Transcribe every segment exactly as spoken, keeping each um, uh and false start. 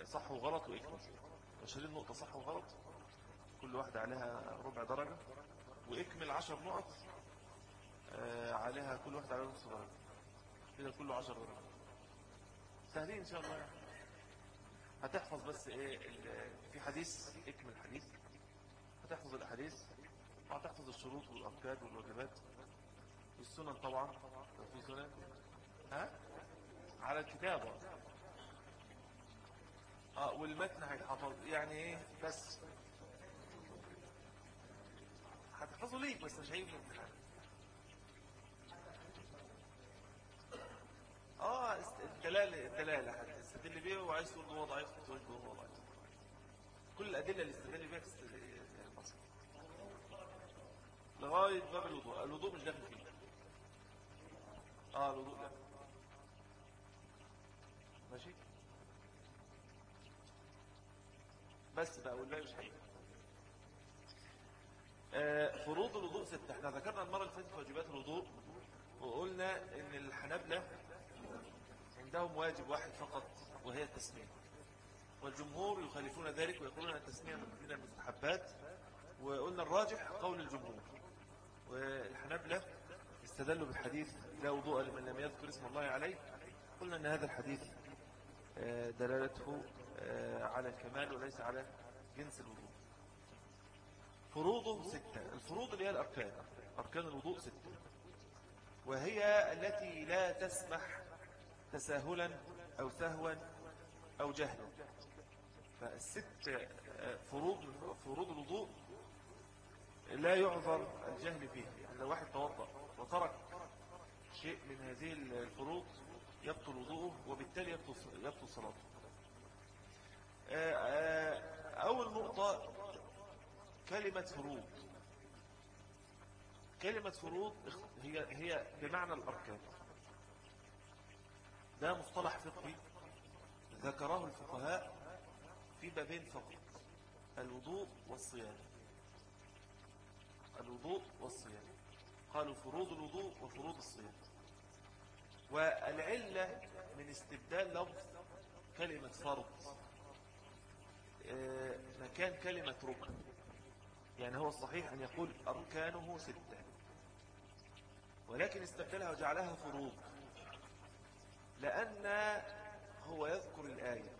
صح وغلط وإكمل. عشرين نقطة صح وغلط، كل واحدة عليها ربع درجة، وإكمل عشر نقط عليها كل واحدة عليها نصف درجة، كده كله عشر درجة. سهلين إن شاء الله يعني. هتحفظ بس إيه في حديث، إكمل حديث، هتحفظ الأحاديث، وهتحفظ الشروط والأركان والواجبات والسنن طبعا، في سنن ها على الكتابة. اه والمتن هيتحفظ يعني ايه، بس هتحفظه ليك بس مش هيجي في الامتحان. اه الدلاله الدلاله هتستدل بيه، وعايز تقول هو ضعيف تقول هو ضعيف. كل الادله اللي استدل بيها لغايه باب الوضوء. الوضوء مش داخل فيه. اه الوضوء لا ماشي، بس بقى والله مش حقيقي. آه فروض الوضوء ستة. احنا ذكرنا المرة اللي فاتت واجبات الوضوء، وقلنا ان الحنابلة عندهم واجب واحد فقط وهي التسمية، والجمهور يخالفون ذلك ويقولون ان التسمية من المستحبات، وقلنا الراجح قول الجمهور. والحنابلة استدلوا بالحديث لا وضوء لمن لم يذكر اسم الله عليه. قلنا ان هذا الحديث دلالته على الكمال وليس على جنس الوضوء. فروضه ستة. الفروض اللي هي الأركان، أركان الوضوء ستة، وهي التي لا تسمح تساهلا أو سهوا أو جهلا. فالست فروض فروض الوضوء لا يعذر الجهل فيها. يعني لو واحد توضأ وترك شيء من هذه الفروض يبطل وضوءه، وبالتالي يبطل صلاته. أول نقطة كلمة فروض. كلمة فروض هي هي بمعنى الأركان. ده مصطلح فقهي ذكره الفقهاء في بابين فقط: الوضوء والصيام. الوضوء والصيام قالوا فروض الوضوء وفروض الصيام. والعلة من استبدال لفظ كلمة فرض مكان كلمة ركن. يعني هو الصحيح أن يقول أركانه ستة، ولكن استبدلها وجعلها فروض، لأن هو يذكر الآية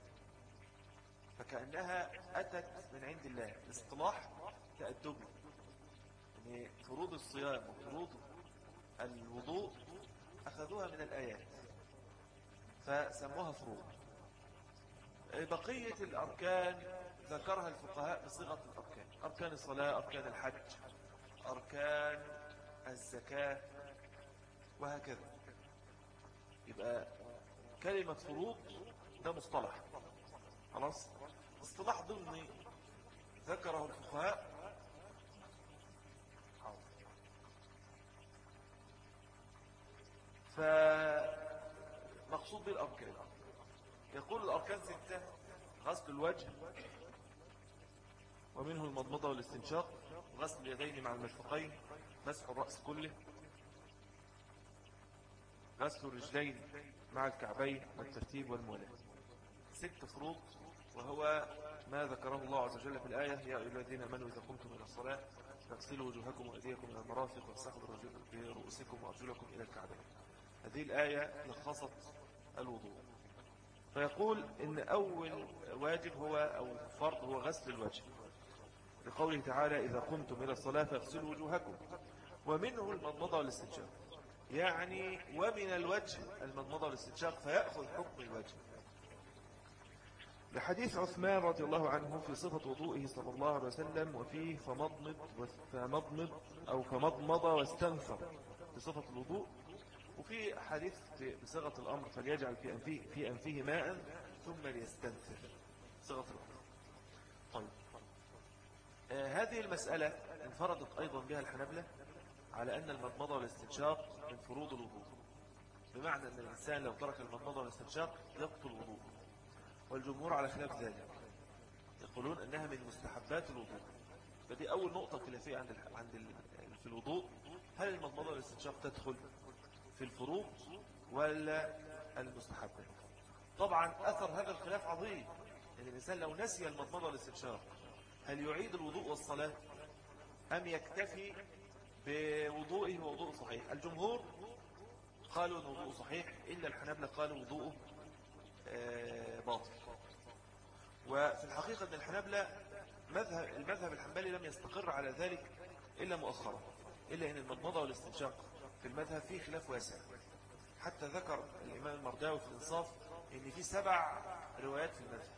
فكأنها أتت من عند الله. الاصطلاح تأدبي، يعني فروض الصيام وفروض الوضوء أخذوها من الآيات فسموها فروض. بقية الأركان ذكرها الفقهاء بصيغة الأركان: أركان الصلاة، أركان الحج، أركان الزكاة، وهكذا. يبقى كلمة فروض ده مصطلح، خلاص، اصطلاح ضمني ذكره الفقهاء. فمقصود بالأركان، يقول الأركان ستة: غسل الوجه، ومنه المضمضة والاستنشاق، غسل اليدين مع المرفقين، مسح الرأس كله، غسل الرجلين مع الكعبين، والترتيب والموالاة. ست فروض، وهو ما ذكره الله عز وجل في الآية: يا أيها الذين آمنوا إذا قمتم إلى الصلاة فاغسلوا وجوهكم وأيديكم إلى المرافق وامسحوا برؤوسكم وأرجلكم إلى الكعبين. هذه الآية لخصت الوضوء. فيقول إن أول واجب هو أو فرض هو غسل الوجه، لقوله تعالى: إذا قمتم إلى الصلاة فاغسلوا وجوهكم. ومنه المضمضة والاستنشاق، يعني ومن الوجه المضمضة والاستنشاق، فيأخذ حكم الوجه، لحديث عثمان رضي الله عنه في صفة وضوئه صلى الله عليه وسلم، وفيه فمضمض فمضمض أو فمضمض واستنثر بصفة الوضوء. وفي حديث بصيغة الأمر: فليجعل في أنفه, في أنفه ماء ثم ليستنثر، صيغة الأمر. طيب، آه هذه المسألة انفردت أيضا بها الحنابلة على أن المضمضة والاستنشاق من فروض الوضوء، بمعنى أن الإنسان لو ترك المضمضة والاستنشاق يبطل الوضوء. والجمهور على خلاف ذلك، يقولون أنها من مستحبات الوضوء. فدي أول نقطة خلافية عند عند في الوضوء: هل المضمضة والاستنشاق تدخل في الفروض ولا المستحبات؟ طبعا أثر هذا الخلاف عظيم، يعني الإنسان لو نسي المضمضة والاستنشاق هل يعيد الوضوء والصلاة أم يكتفي بوضوئه ووضوء صحيح؟ الجمهور قالوا الوضوء صحيح، إلا الحنابلة قالوا وضوءه باطل. وفي الحقيقة أن الحنابلة مذهب المذهب الحنبلي لم يستقر على ذلك إلا مؤخرا، إلا أن المضمضة والاستنشاق في المذهب فيه خلاف واسع. حتى ذكر الإمام المرداوي في الإنصاف أن في سبع روايات في المذهب،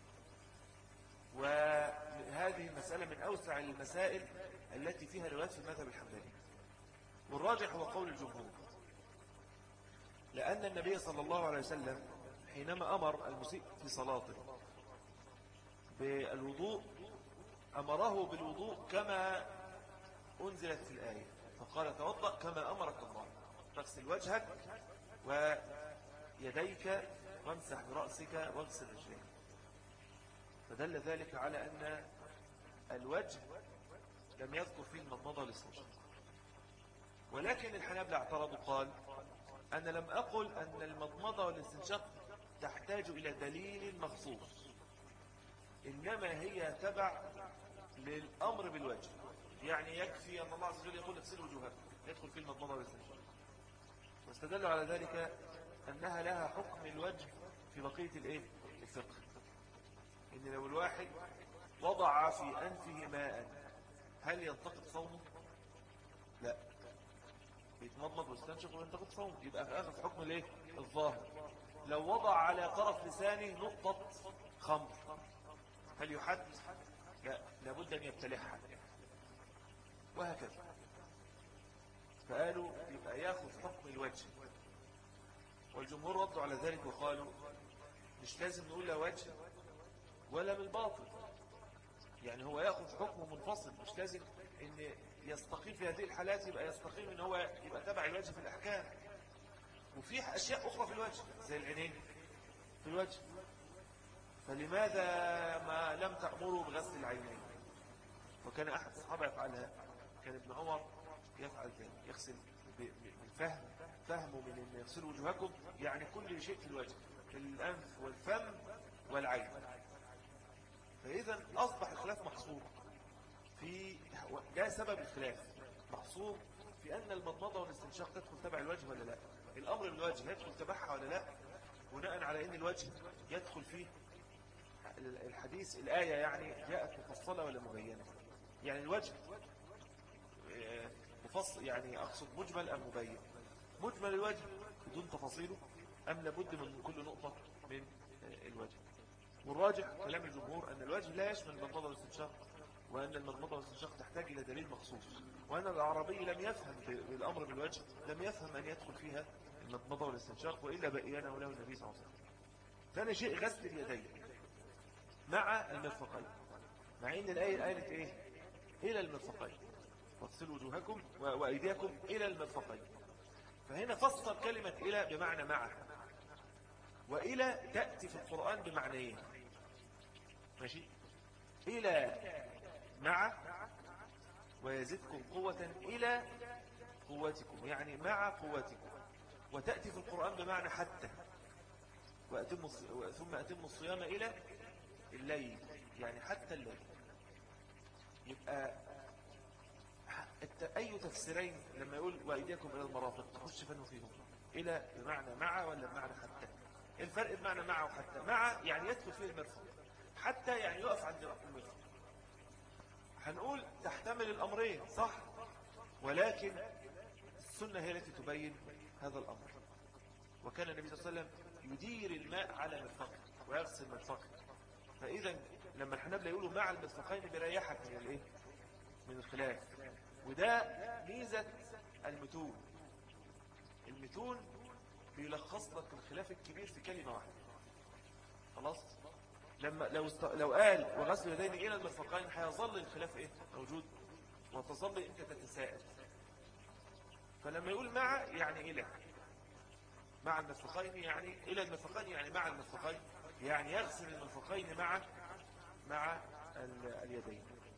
وهذه المسألة من أوسع المسائل التي فيها روايات في المذهب الحنبلي. والراجح هو قول الجمهور، لأن النبي صلى الله عليه وسلم حينما أمر المسيء في صلاته بالوضوء أمره بالوضوء كما أنزلت في الآية، فقال توضأ كما أمرك الله، تغسل وجهك ويديك وامسح برأسك واغسل رجليك. فدل ذلك على أن الوجه لم يذكر فيه المضمضة والاستنشاق. ولكن الحنابلة اعترضوا، قال أنا لم أقل أن المضمضة والاستنشاق تحتاج إلى دليل مخصوص، إنما هي تبع للأمر بالوجه. يعني يكفي أن الله عز وجل يقول اغسلوا وجوهكم يدخل فيه المضمضة والاستنشاق، واستدلوا على ذلك أنها لها حكم الوجه في بقية الإيه؟ الفقه. إن لو الواحد وضع في أنفه ماء هل ينتقد صومه؟ لا، يتمضمض واستنشق وينتقد صومه، يبقى أخذ حكم الإيه؟ الظاهر. لو وضع على طرف لسانه نقطة خمر هل يحد؟ لا، لابد أن يبتلعها، وهكذا. فقالوا يبقى ياخذ حكم الوجه. والجمهور ردوا على ذلك وقالوا مش لازم نقول لا وجه ولا من الباطل، يعني هو ياخذ حكم منفصل، مش لازم ان يستقيم في هذه الحالات يبقى يستقيم ان هو يبقى تبع الوجه في الاحكام. وفي اشياء اخرى في الوجه زي العينين في الوجه، فلماذا ما لم تأمروا بغسل العينين؟ وكان احد الصحابه يفعلها، كان ابن عمر يفعل ذلك، يغسل بالفهم، فهموا من ان يغسلوا وجوهكم يعني كل شيء في الوجه، الانف والفم والعين. فاذا اصبح الخلاف محصور في ده سبب الخلاف، محصور في ان المضمضه والاستنشاق تدخل تبع الوجه ولا لا، الامر بالوجه يدخل تبعها ولا لا، بناء على ان الوجه يدخل فيه الحديث الآية، يعني جاءت مفصلة ولا مبينة. يعني الوجه مفصل، يعني أقصد مجمل أم مبين. مجمل الوجه بدون تفاصيله أم لابد من كل نقطة من الوجه. والراجح كلام الجمهور أن الوجه لا يشمل المضمضة والاستنشاق، وأن المضمضة والاستنشاق تحتاج إلى دليل مخصوص، وأن الأعرابي لم يفهم بالأمر بالوجه، لم يفهم أن يدخل فيها المضمضة والاستنشاق، وإلا بيانه له النبي صلى الله عليه وسلم. ثاني شيء غسل اليدين مع المرفقين، مع ان الآية قالت ايه؟ الى المرفقين، واغسلوا وجوهكم وايديكم الى المرفقين. فهنا فسر كلمة الى بمعنى مع، والى تأتي في القرآن بمعنيين، ماشي؟ الى مع ويزدكم قوة الى قوتكم، يعني مع قوتكم. وتأتي في القرآن بمعنى حتى، وأتم ثم أتم الصيام إلى الليل، يعني حتى الليل. يبقى أي تفسيرين لما يقول وأيديكم إلى المرافق تخش فنه فيهم؟ إلى بمعنى مع ولا بمعنى حتى؟ الفرق بمعنى مع وحتى. مع يعني يدخل فيه المرفق، حتى يعني يقف عند المرفق. هنقول تحتمل الأمرين صح، ولكن السنة هي التي تبين هذا الأمر. وكان النبي صلى الله عليه وسلم يدير الماء على مرفقه ويغسل مرفقه. فإذا لما الحنابلة يقولوا مع المرفقين بيريحك من الايه؟ من الخلاف. وده ميزة المتون. المتون بيلخص لك الخلاف الكبير في كلمة واحدة. خلاص؟ لما لو است... لو قال وغسل يدين الى المرفقين هيظل الخلاف ايه؟ موجود، وتظل انت تتساءل. فلما يقول مع يعني الى مع المرفقين، يعني الى المرفقين يعني مع المرفقين، يعني يغسل المرفقين مع مع اليدين.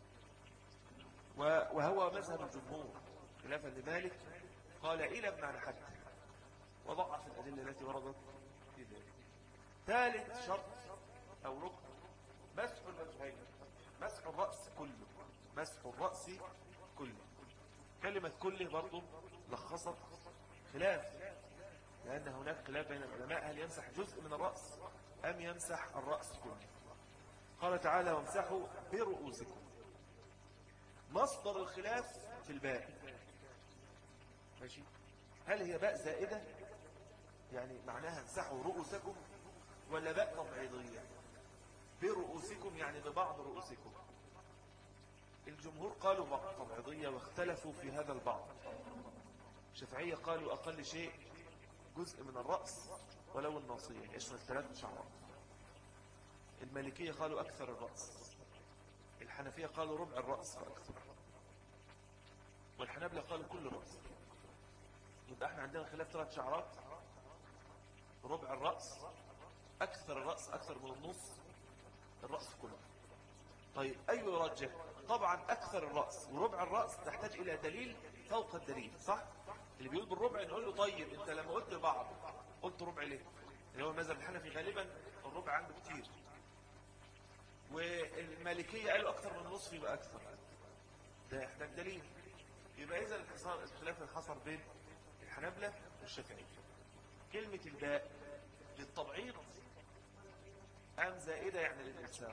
وهو مذهب الجمهور خلافا لمالك، قال إلى بمعنى حتى، وضعف الأدلة التي وردت في ذلك. ثالث شرط أو ركن مسح الوجهين، مسح الرأس كله، مسح الرأس كله. كلمة كله برضو لخصت خلاف، لأن هناك خلاف بين العلماء هل يمسح جزء من الرأس أم يمسح الرأس كله. قال تعالى وامسحوا برؤوسكم. مصدر الخلاف في الباء، ماشي، هل هي باء زائدة يعني معناها امسحوا رؤوسكم، ولا باء تبعيضية برؤوسكم يعني ببعض رؤوسكم؟ الجمهور قالوا بعض تبعيضية واختلفوا في هذا البعض. الشافعية قالوا أقل شيء جزء من الرأس ولو الناصية يشمل ثلاث شعرات. المالكية قالوا أكثر الرأس. الحنفية قالوا ربع الرأس فأكثر. والحنابلة قالوا كل الرأس. يبقى احنا عندنا خلاف ثلاث شعرات، ربع الرأس، أكثر الرأس أكثر من النص، الرأس كله. طيب أي يرجح؟ طبعا أكثر الرأس وربع الرأس تحتاج إلى دليل فوق الدليل، صح؟ اللي بيقول بالربع نقول له طيب أنت لما قلت بعض قلت ربع ليه؟ اللي هو المذهب الحنفي غالبا الربع عنده كتير، والمالكية قالوا أكثر من النصف يبقى أكثر، ده يحتاج دليل. يبقى إذا الخلاف الحصر بين الحنابلة والشافعية. كلمة الباء للتبعيض أم زائدة يعني للإلصاق؟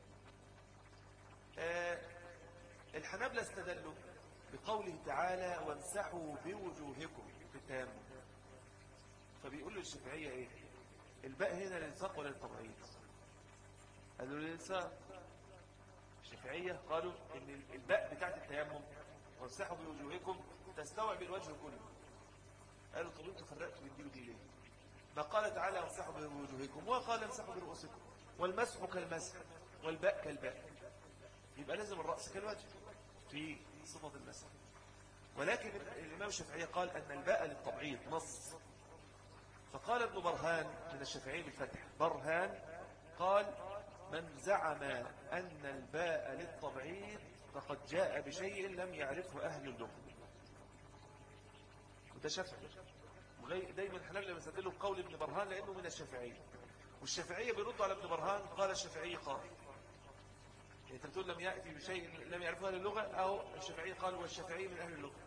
آه الحنابلة استدلوا بقوله تعالى وامسحوا بوجوهكم في التيمم، فبيقول له الشافعية ايه؟ الباء هنا للإلصاق ولا للتبعيض؟ قالوا للإلصاق. الشافعية قالوا ان الباء بتاعت التيمم وامسحوا بوجوهكم تستوعب الوجه كله. قالوا طب انتوا فرقتوا بين دي ودي ليه؟ ما قال تعالى وامسحوا بوجوهكم وقال امسحوا برؤوسكم، والمسح كالمسح والباء كالباء، يبقى لازم الرأس كالوجه في صفة المسح. ولكن الإمام الشافعي قال أن الباء للتبعيض نص. فقال ابن برهان من الشافعي بالفتح برهان قال من زعم أن الباء للتبعيض فقد جاء بشيء لم يعرفه أهل اللغة. وده شافعي، دايما الحنابلة بيستدلوا بقول ابن برهان لأنه من الشافعية، والشافعية بيردوا على ابن برهان قال الشافعي قال. يعني انت بتقول لم يأتي بشيء لم يعرفه أهل اللغة، أو الشافعي قال والشافعي من أهل اللغة.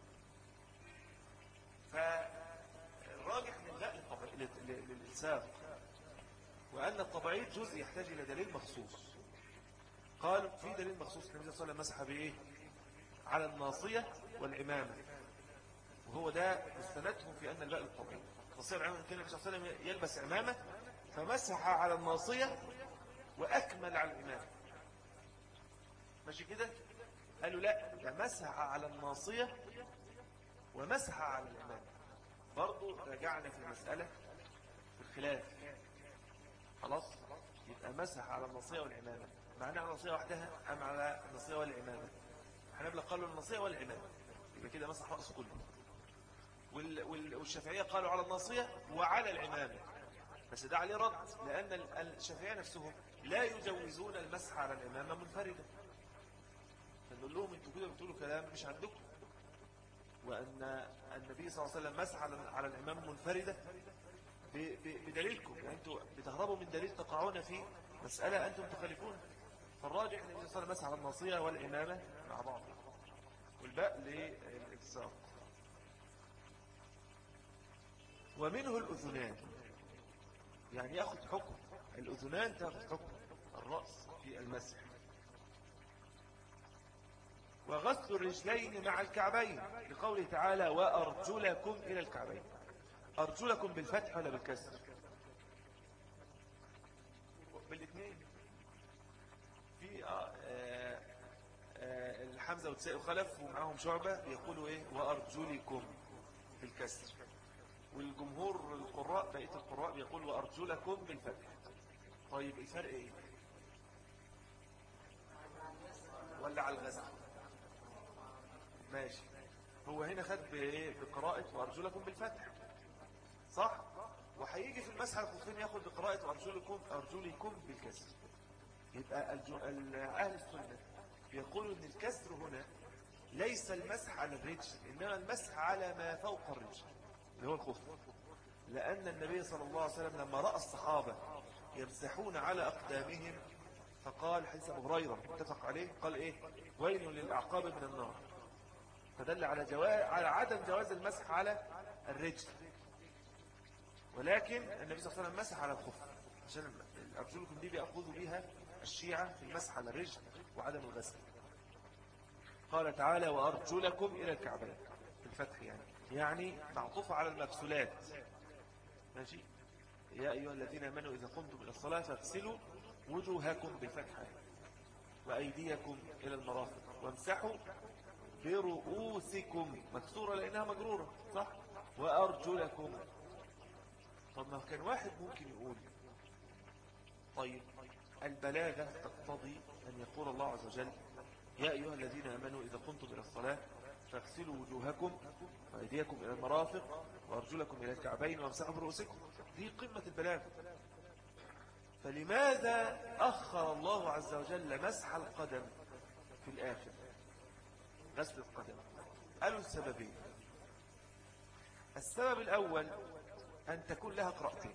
فالراجح من لا للإلساق، وأن التبعيض جزء يحتاج إلى دليل مخصوص. قال في دليل مخصوص النبي صلى الله عليه وسلم مسح بإيه؟ على الناصية والعمامة، وهو ده مستندهم في أن الباء للتبعيض. الناصية والعمامة كان النبي صلى الله عليه وسلم يلبس عمامة فمسح على الناصية وأكمل على العمامة، ماشي كده؟ قالوا لا، ده مسح على الناصية ومسح على العمامة. برضو رجعنا في المسألة في الخلاف. خلاص، يبقى مسح على الناصية والعمامة، معنى على الناصية وحدها أم على الناصية والعمامة؟ الحنابلة قالوا الناصية والعمامة، يبقى كده مسح رأسه كله. وال... وال... والشافعية قالوا على الناصية وعلى العمامة، بس ده عليه رد، لأن الشافعية نفسهم لا يجوزون المسح على العمامة منفردة. فنقول لهم انتوا كده بتقولوا كلام مش عندكم، وأن النبي صلى الله عليه وسلم مسح على العمامة منفردة بدليلكم، يعني انتوا بتهربوا من دليل تقعون في مسألة أنتم تخالفون. فالراجح أن النبي صلى الله عليه وسلم مسح على الناصية والعمامة مع بعض، والباء للإلصاق. ومنه الأذنان، يعني يأخذ حكم الأذنان، تأخذ حكم الرأس في المسح. وغسل الرجلين مع الكعبين لقوله تعالى وأرجلكم إلى الكعبين. أرجلكم بالفتح ولا بالكسر؟ بالاثنين. في آه آه الحمزة والتساء وخلف ومعهم شعبة يقولوا إيه وأرجلكم بالكسر، والجمهور القراء بقية القراء بيقول وأرجلكم بالفتح. طيب الفرق إيه؟ ولا على الغسل؟ ماشي، هو هنا خد بقراءة وأرجلكم بالفتح صح؟ وهيجي في المسح الخفين ياخد بقراءة وأرجلكم أرجلكم بالكسر. يبقى أهل السنة يقولوا أن الكسر هنا ليس المسح على الرجل، إنما المسح على ما فوق الرجل اللي هو الخف، لأن النبي صلى الله عليه وسلم لما رأى الصحابة يمسحون على أقدامهم فقال حديث أبو هريرة اتفق عليه قال إيه ويل للأعقاب من النار، فدل على جواز على عدم جواز المسح على الرجل، ولكن النبي صلى الله عليه وسلم مسح على الخف عشان أرجلكم دي بيأخذوا بها الشيعة في المسح على الرجل وعدم الغسل. قال تعالى وأرجلكم إلى الكعبين في الفتح، يعني يعني معطوفة على المغسولات. ماشي. يا أيها الذين آمنوا إذا قمتم إلى الصلاة فاغسلوا وجوهكم بالفتحة وأيديكم إلى المرافق وامسحوا برؤوسكم، مكسورة لأنها مجرورة صح، وأرجلكم. طب ما كان واحد ممكن يقول طيب البلاغة تقتضي أن يقول الله عز وجل يا أيها الذين آمنوا إذا قمتم إلى الصلاة فاغسلوا وجوهكم وأيديكم إلى المرافق وأرجلكم إلى الكعبين وامسحوا برؤوسكم، دي قمة البلاغة. فلماذا أخر الله عز وجل مسح القدم في الآخر، غسل القدم؟ قالوا السببين. السبب الأول أن تكون لها قراءتين،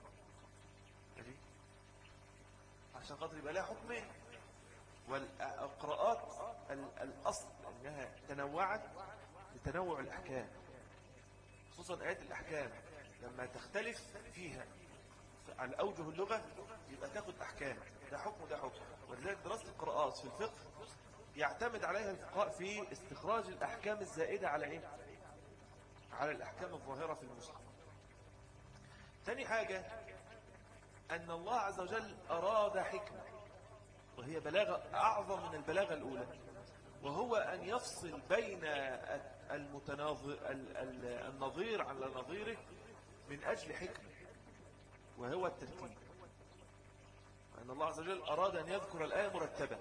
عشان خاطر يبقى لها حكمين، والقراءات الأصل أنها تنوعت لتنوع الأحكام، خصوصا آيات الأحكام لما تختلف فيها على أوجه اللغة يبقى تاخد أحكام، ده حكم وده حكم. ولذلك دراسة القراءات في الفقه يعتمد عليها الفقهاء في استخراج الأحكام الزائدة على إيه؟ على الأحكام الظاهرة في المصحف. ثاني حاجة أن الله عز وجل أراد حكمة، وهي بلاغة أعظم من البلاغة الأولى، وهو أن يفصل بين المتناظر النظير على نظيره من أجل حكمة، وهو الترتيب. أن الله عز وجل أراد أن يذكر الآية مرتبة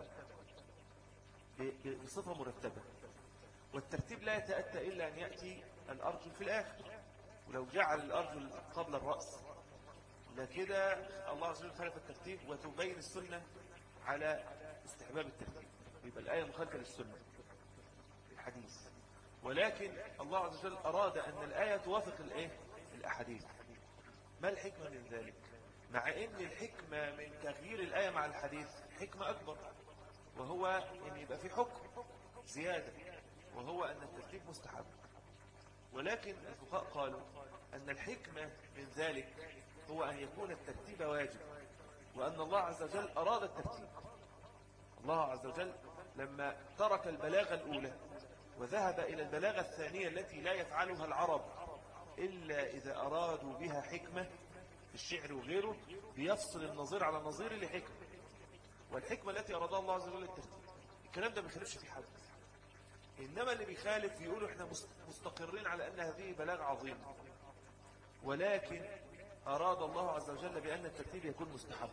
بصفة مرتبة، والترتيب لا يتأتى إلا أن يأتي الأرجل في الآخر، ولو جعل الأرجل قبل الرأس لكده الله عز وجل خالف الترتيب، وتبين السنة على استحباب الترتيب، يبقى الآية مخالفة للسنة في الحديث. ولكن الله عز وجل أراد أن الآية توافق الإيه؟ الأحاديث. ما الحكمة من ذلك؟ مع أن الحكمة من تغيير الآية مع الحديث حكمة أكبر، وهو أن يبقى في حكم زيادة، وهو أن الترتيب مستحب. ولكن الفقهاء قالوا أن الحكمة من ذلك هو أن يكون الترتيب واجب، وأن الله عز وجل أراد الترتيب. الله عز وجل لما ترك البلاغة الأولى وذهب إلى البلاغة الثانية التي لا يفعلها العرب إلا إذا أرادوا بها حكمة في الشعر وغيره، بيفصل النظير على النظير لحكمة، والحكمة التي أرادها الله عز وجل الترتيب. الكلام ده ما بيخالفش في حد، إنما اللي بيخالف يقولوا إحنا مستقرين على أن هذه بلاغة عظيمة، ولكن أراد الله عز وجل بأن الترتيب يكون مستحب.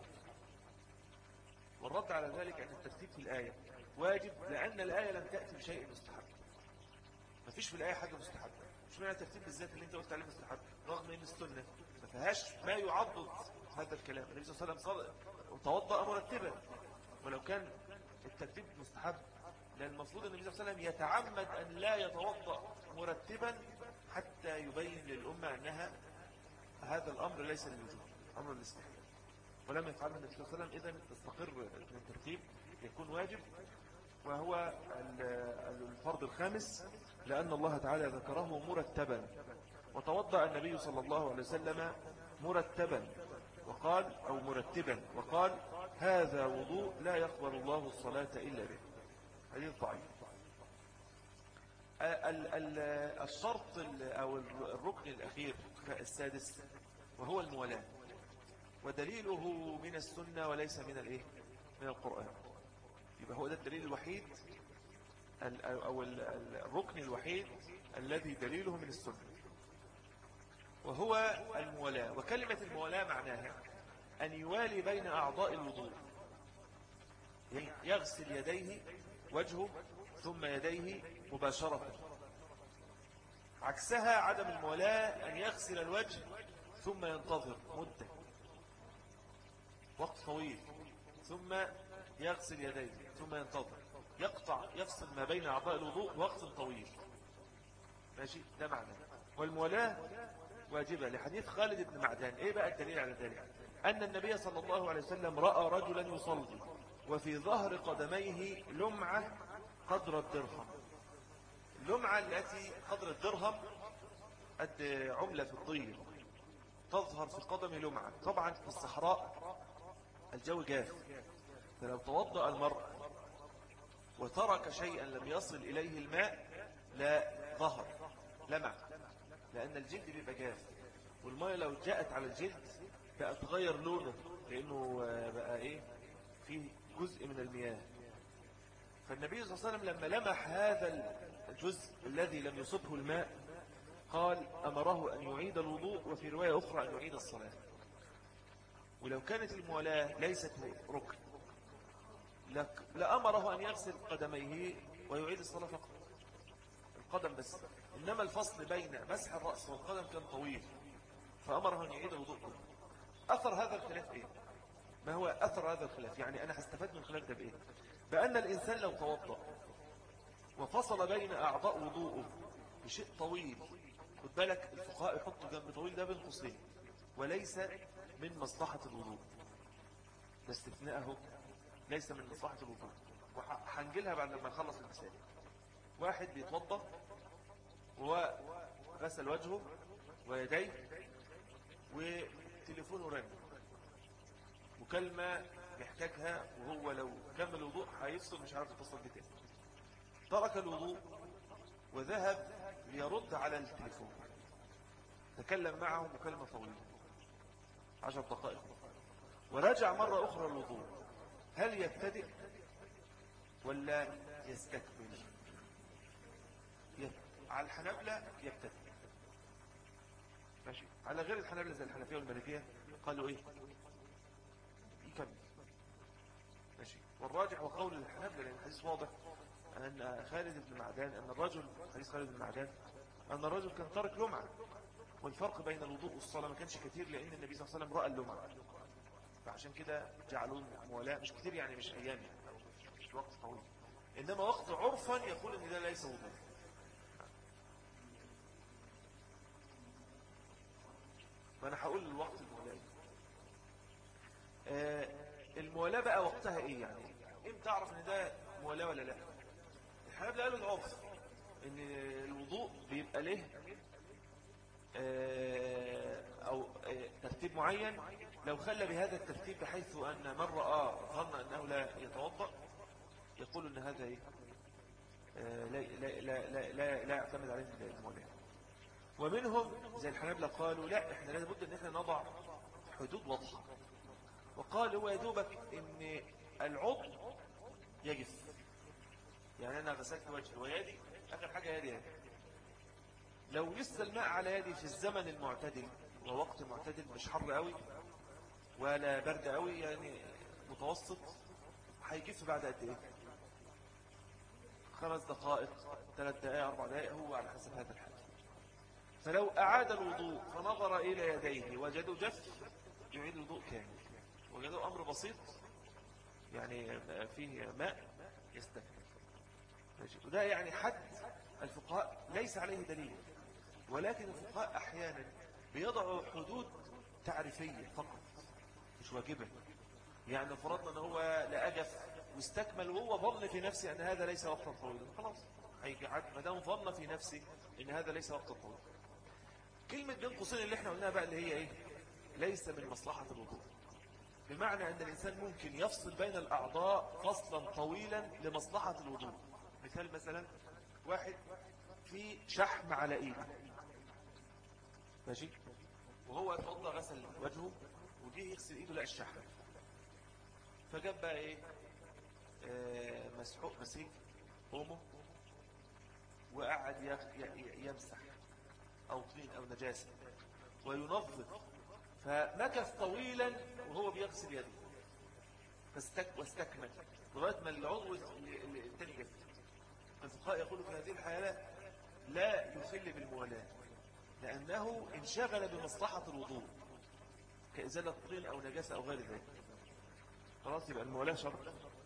والرد على ذلك أن الترتيب في الآية واجب، لأن الآية لم تأتي بشيء مستحب، ما فيش في الآية حاجة مستحبة. مش معنى الترتيب بالذات اللي انت قلت عليه مستحب، رغم ان السنة ما فيهاش ما يعضد هذا الكلام. النبي صلى الله عليه وسلم توضأ مرتبا، ولو كان الترتيب مستحب لأن المفروض ان النبي صلى الله عليه وسلم يتعمد أن لا يتوضأ مرتبا حتى يبين للأمة أنها هذا الأمر ليس للوجوب، أمر الاستحباب، ولم يفعله النبي صلى الله عليه وسلم. إذن تستقر من الترتيب يكون واجب، وهو الفرض الخامس، لأن الله تعالى ذكره مرتبا. وتوضأ النبي صلى الله عليه وسلم مرتبا وقال أو مرتبا وقال هذا وضوء لا يقبل الله الصلاة إلا به. حديث ضعيف. الشرط أو الركن الأخير السادس وهو الموالاة، ودليله من السنة وليس من الإيه؟ من القرآن. يبقى هو ده الدليل الوحيد أو الركن الوحيد الذي دليله من السنة، وهو الموالاة. وكلمة الموالاة معناها أن يوالي بين أعضاء الوضوء، يغسل يديه وجهه ثم يديه مباشرة. عكسها عدم الموالاة أن يغسل الوجه ثم ينتظر مدة وقت طويل ثم يغسل يديه ثم ينتظر، يقطع يفصل ما بين أعضاء الوضوء وقت طويل. ماشي، ده معنى. والموالاة واجبة لحديث خالد بن معدان. إيه بقى الدليل على ذلك؟ أن النبي صلى الله عليه وسلم رأى رجلا يصلي وفي ظهر قدميه لمعة قدر الدرهم. اللمعة التي قدر الدرهم قد عملة فضية تظهر في القدم لمعة. طبعا في الصحراء الجو جاف، فلو توضأ المرء وترك شيئا لم يصل إليه الماء لا ظهر لمع، لأن الجلد بيبقى جاف، والماء لو جاءت على الجلد بقى تغير لونه لأنه بقى إيه فيه جزء من المياه. فالنبي صلى الله عليه وسلم لما لمح هذا الجزء الذي لم يصبه الماء قال أمره أن يعيد الوضوء، وفي رواية أخرى أن يعيد الصلاة. ولو كانت الموالاة ليست ركن لأمره أن يغسل قدميه ويعيد الصلاة فقط القدم بس، إنما الفصل بين مسح الرأس والقدم كان طويل فأمره أن يعيد الوضوء. أثر هذا الخلاف إيه؟ ما هو أثر هذا الخلاف؟ يعني أنا هستفاد من الخلاف ده بإيه؟ بأن الإنسان لو توضأ وفصل بين أعضاء وضوءه بشيء طويل، خد بالك الفقهاء يحطوا جنب طويل ده بين قوسين وليس من مصلحة الوضوء، ده استثناءه ليس من مصلحة الوضوء، وحنجلها بعد لما نخلص المثال. واحد بيتوضأ وغسل وجهه ويديه وتليفونه رن، مكالمة محتاجها، وهو لو كمل الوضوء هيفصل مش عارف يتصل بتاني، ترك الوضوء وذهب ليرد على التليفون، تكلم معه مكالمة طويلة عشر دقائق ورجع مرة أخرى الوضوء، هل يبتدئ ولا يستكمل؟ على الحنابلة يبتدئ ماشي، على غير الحنابلة زي الحنفية والمالكية قالوا ايه يكمل ماشي. والراجح وقول الحنابلة لأن الحديث واضح أن خالد بن معدان أن الرجل حديث خالد بن معدان أن الرجل كان ترك لمعة، والفرق بين الوضوء والصلاة ما كانش كتير لأن النبي صلى الله عليه وسلم رأى اللمعة، فعشان كده جعلوا موالاة مش كتير، يعني مش أيام يعني مش وقت طويل، إنما وقت عرفا يقول إن ده ليس وضوء. ما أنا هقول الوقت المولاة. آه المولاة بقى وقتها إيه يعني؟ إمتى تعرف إن ده مولاة ولا لا؟ الحنابلة قالوا العرف إن الوضوء بيبقى له آه أو آه ترتيب معين، لو خلى بهذا الترتيب بحيث أن من رأى ظن أنه لا يتوضأ يقول أن هذا إيه؟ آه لا, لا, لا, لا, لا, لا يعتمد عليه المولاة. ومنهم زي الحنابلة قالوا لا، احنا لابد ان احنا نضع حدود واضحة، وقال هو يدوبك ان العضو يجف، يعني انا غسلت وجهي ويدي اخر حاجة يدي هذه، لو لسه الماء على يدي في الزمن المعتدل ووقت معتدل مش حر قوي ولا برد قوي يعني متوسط، هيجف بعد قد ايه؟ خمس دقائق ثلاث دقائق اربع دقائق، هو على حسب هذا الحال. فلو أعاد الوضوء فنظر إلى يديه وجدوا جف يعيد الوضوء كامل، وجدوا أمر بسيط يعني فيه ماء يستكمل. وده يعني حد الفقهاء ليس عليه دليل، ولكن الفقهاء أحيانا بيضعوا حدود تعريفية فقط مش واجبة. يعني فرضنا أن هو لا أجف واستكمل وهو ظن في نفسه أن هذا ليس وقتا طويلا، خلاص هيقعد ما دام ظن في نفسه أن هذا ليس وقتا طويلا. كلمة بين قوسين اللي احنا قلناها بقى اللي هي ايه؟ ليس من مصلحة الوضوء، بمعنى ان الانسان ممكن يفصل بين الاعضاء فصلا طويلا لمصلحة الوضوء. مثال مثلا واحد في شحم على ايده ماشي، وهو اتوضى غسل وجهه وجيه يغسل ايده لقى الشحم، فجاب بقى ايه آه مسحوق مسيك قومه وقعد يمسح أو طين أو نجاسة وينظف، فمكث طويلا وهو بيغسل يده واستكمل لغاية ما العضو الثاني جف. الفقهاء يقولوا في هذه الحالة لا يخل بالموالاة، لأنه انشغل بمصلحة الوضوء كإزالة طين أو نجاسة أو غير ذلك، خلاص يبقى الموالاة شرط.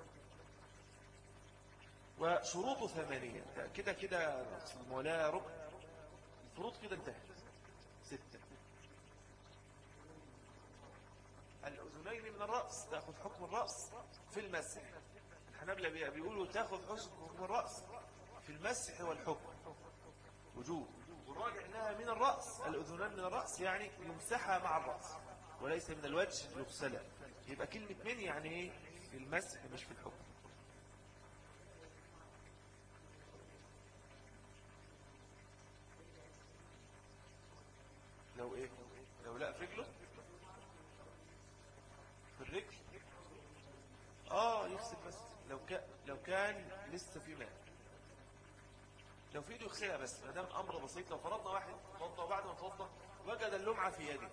وشروط ثمانية كده كده الموالاة ركن، الفروض كده انتهت ستة. الرأس، تأخذ حكم الرأس في المسح. الحنابلة بيقولوا تأخذ حكم الرأس في المسح والحكم وجوب، والراجع انها من الرأس، الأذنان من الرأس يعني يمسحها مع الرأس وليس من الوجه يغسلها. يبقى كلمة من يعني ايه؟ في المسح مش في الحكم. لو ايه؟ لو لا في رجله، في الرجل اه يغسل، بس لو كان لو كان لسه في ماء، لو في ايده يغسلها بس، ما دام امر بسيط. لو فرضنا واحد توضى وبعد ما توضى وجد اللمعه في يده،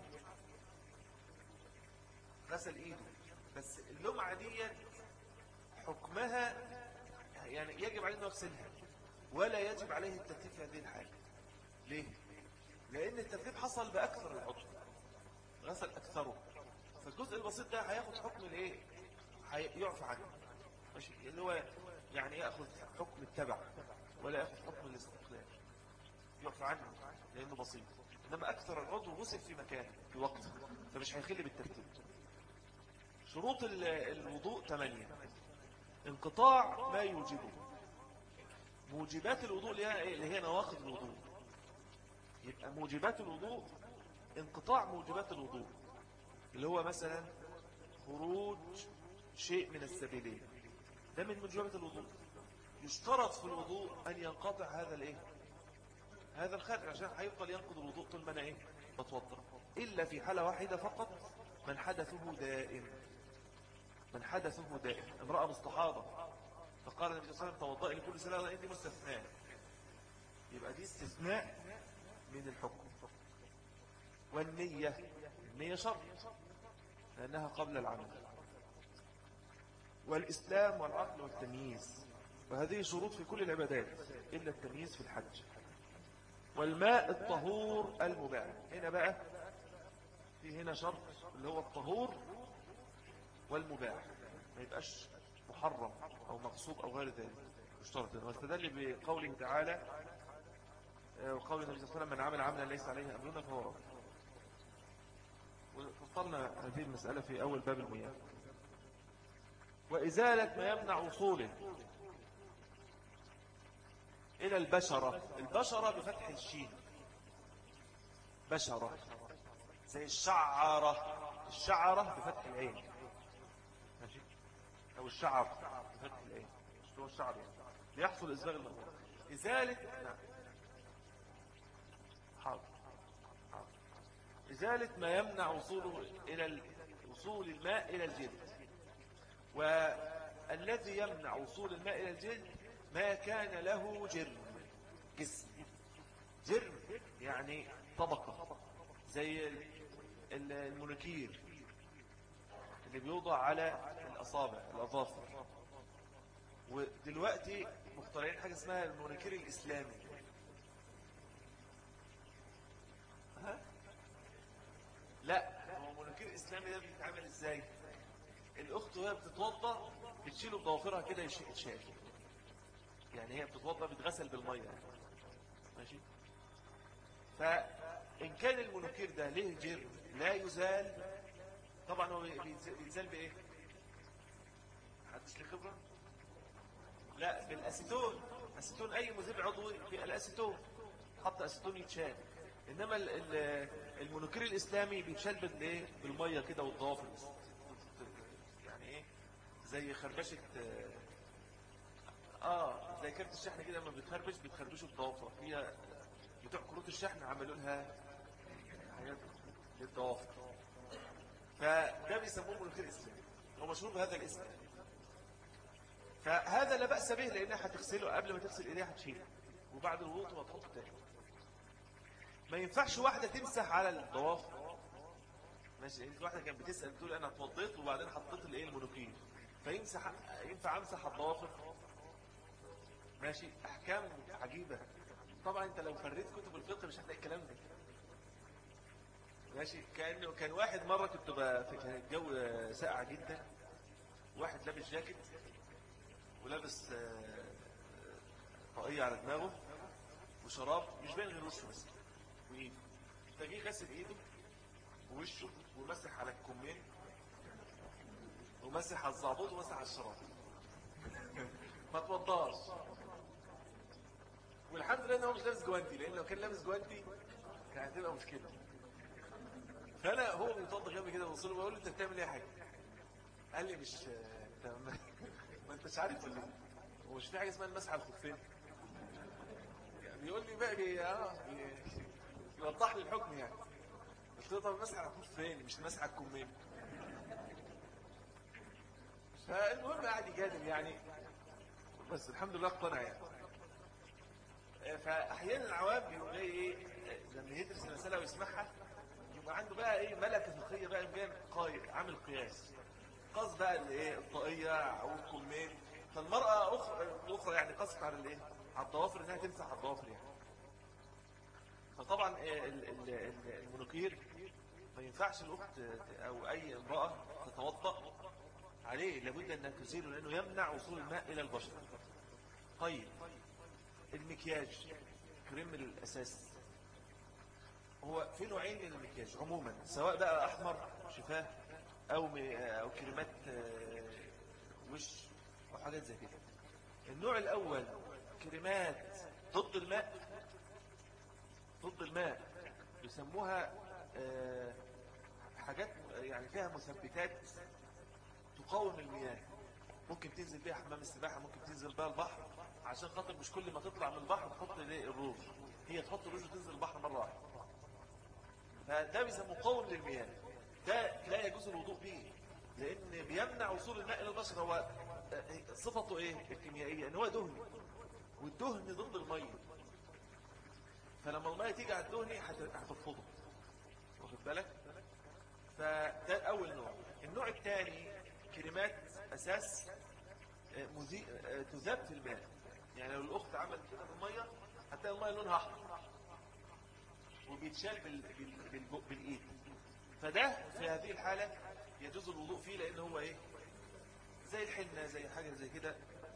غسل ايده، بس اللمعه دي حكمها يعني يجب عليه انه يغسلها ولا يجب عليه الترتيب في هذه الحاله. ليه؟ لان الترتيب حصل باكثر العضو، غسل اكثره، فالجزء البسيط ده هياخد حكم الايه؟ هيعفى عنه، ماشي، اللي هو يعني ياخذ حكم التبع ولا ياخذ حكم الاستقلال، يعفى عنه لانه بسيط. انما اكثر العضو غسل في مكانه في وقته، فمش هيخل بالترتيب. شروط الوضوء ثمانية. انقطاع ما يوجبه. موجبات الوضوء اللي هي نواقض الوضوء. يبقى موجبات الوضوء انقطاع موجبات الوضوء، اللي هو مثلا خروج شيء من السبيلين، ده من موجبات الوضوء. يشترط في الوضوء أن ينقطع هذا الايه؟ هذا الخارج، عشان هيفضل ينقض الوضوء طول ما انا ايه؟ بتوضا، إلا في حالة واحدة فقط، من حدثه دائم. من حدثه دائم، امرأة مستحاضة فقال النبي صلى الله عليه وسلم توضئي لكل صلاة، دي مستثناء، يبقى دي استثناء من الحكم. والنية، النية شرط لأنها قبل العمل. والإسلام والعقل والتمييز، وهذه شروط في كل العبادات إلا التمييز في الحج. والماء الطهور المباح. هنا بقى في هنا شرط اللي هو الطهور والمباح، ما يبقاش محرم أو مغصوب أو غير ذلك، يشترط. واستدل بقوله تعالى وقول النبي صلى الله عليه وسلم من عمل عملا ليس عليه أمرنا فهو رد. وفصلنا هذه المسألة في أول باب المياه. وإزالة ما يمنع وصوله إلى البشرة. البشرة بفتح الشين، بشرة زي الشعرة، الشعرة بفتح العين، ماشي، أو الشعر بفتح العين، مش هو الشعر يعني. ليحصل إزالة الموضوع. إزالة نعم حاضر حاضر إزالة ما يمنع وصوله إلى وصول الماء إلى الجلد. والذي يمنع وصول الماء إلى الجلد ما كان له جرم، جسم جرم يعني طبقة، زي المنكير اللي بيوضع على الأصابع الأظافر. ودلوقتي مخترعين حاجة اسمها المنكير الإسلامي. ها؟ لا، هو المنكير الإسلامي ده بيتعمل ازاي؟ الأخت وهي بتتوضى بتشيله بضوافرها كده يتشال، يعني هي بتتوضى بتغسل بالمية يعني. ماشي. فإن كان المنكر ده ليه جرم لا يزال، طبعا هو بيتزال بإيه؟ حدش ليه خبرة؟ لا، بالأسيتون. أسيتون، أي مذيب عضوي بالأسيتون، حتى أسيتون يتشال. إنما المنكر الإسلامي بيتشال بالإيه؟ بالمية كده والضوافر، يعني إيه؟ زي خربشة، آه زي كارت الشحن كده لما بتخربش بتخربشه بضوافر. فيها بتوع كروت الشحن عملوا لها حاجات للضوافر، فده بيسموه منكر إسلامي، هو مشهور بهذا الاسم. فهذا لا بأس به، لأنها هتغسله قبل ما تغسل إيديها هتشيله، وبعد الوضوء هتحطه تاني. ما ينفعش واحدة تمسح على الضوافر، ماشي. انت واحدة كانت بتسأل تقول أنا اتوضيت وبعدين حطيت الإيه المنكير، فيمسح، ينفع أمسح الضوافر؟ ماشي. أحكام عجيبة طبعا. أنت لو فريت كتب الفقه مش هتلاقي الكلام ده، ماشي. كأنه كان واحد مرة كنت في كان الجو ساقع جدا، واحد لابس جاكيت ولابس طاقية على دماغه وشراب مش باين غير وشه بس وايده، فجي غسل ايده ووشه ومسح على الكمين ومسح على الزعبوط ومسح على الشراب ما توضاش. والحمد لله ان هو مش لابس جوانتي، لان لو كان لابس جوانتي كانت هتبقى مشكله. فانا هو بيتوضى جنبي كده، بوصله بقول له انت بتعمل ايه يا حاج؟ قال لي مش ما انتش عارف ولا ايه؟ ومش في حاجه اسمها المسح على الخفين؟ يعني بيقول لي بقى بي... اه يوضح لي الحكم يعني. قلت له طب المسح على الخفين مش المسح على الكمين. فالمهم قاعد يجادل يعني، بس الحمد لله اقتنع يعني. فاحيانا العوام بيقول ايه لما يدرس المساله ويسمعها يبقى عنده بقى ايه ملكه فقهيه بقى، جاي قايد عامل قياس قص بقى الايه الطاقيه او الكمين. فالمراه اخرى الاخرى يعني قصت على الايه على الضوافر، انها تمسح على الضوافر يعني. فطبعا المنوكير ما ينفعش الاخت او اي امراه تتوضا عليه، لابد انها تزيله لانه يمنع وصول الماء الى البشر. طيب المكياج كريم الاساس، هو في نوعين من المكياج عموما، سواء بقى احمر شفاه او او كريمات وش او حاجات زي كده. النوع الاول كريمات ضد الماء، ضد الماء يسموها حاجات يعني فيها مثبتات تقاوم المياه، ممكن تنزل بيها حمام السباحة، ممكن تنزل بيها البحر، عشان خاطر مش كل ما تطلع من البحر تحط ليه الروج، هي تحط الروج وتنزل البحر مرة واحدة. فده بيسموه مقاوم للمياه، ده لا يجوز الوضوء به لان بيمنع وصول الماء الى البشر. هو صفته ايه الكيميائيه؟ ان هو دهن، والدهن ضد الميه، فلما الميه تيجي على الدهن هترفضه، واخد بالك؟ فده اول نوع. النوع الثاني كريمات اساس مذي... تذاب في الماء، يعني لو الاخت عملت كده في الميه هتلاقي الميه لونها احمر وبيتشال بال... بال... بال... بالايد. فده في هذه الحاله يجوز الوضوء فيه، لان هو ايه زي الحنه زي حاجه زي كده.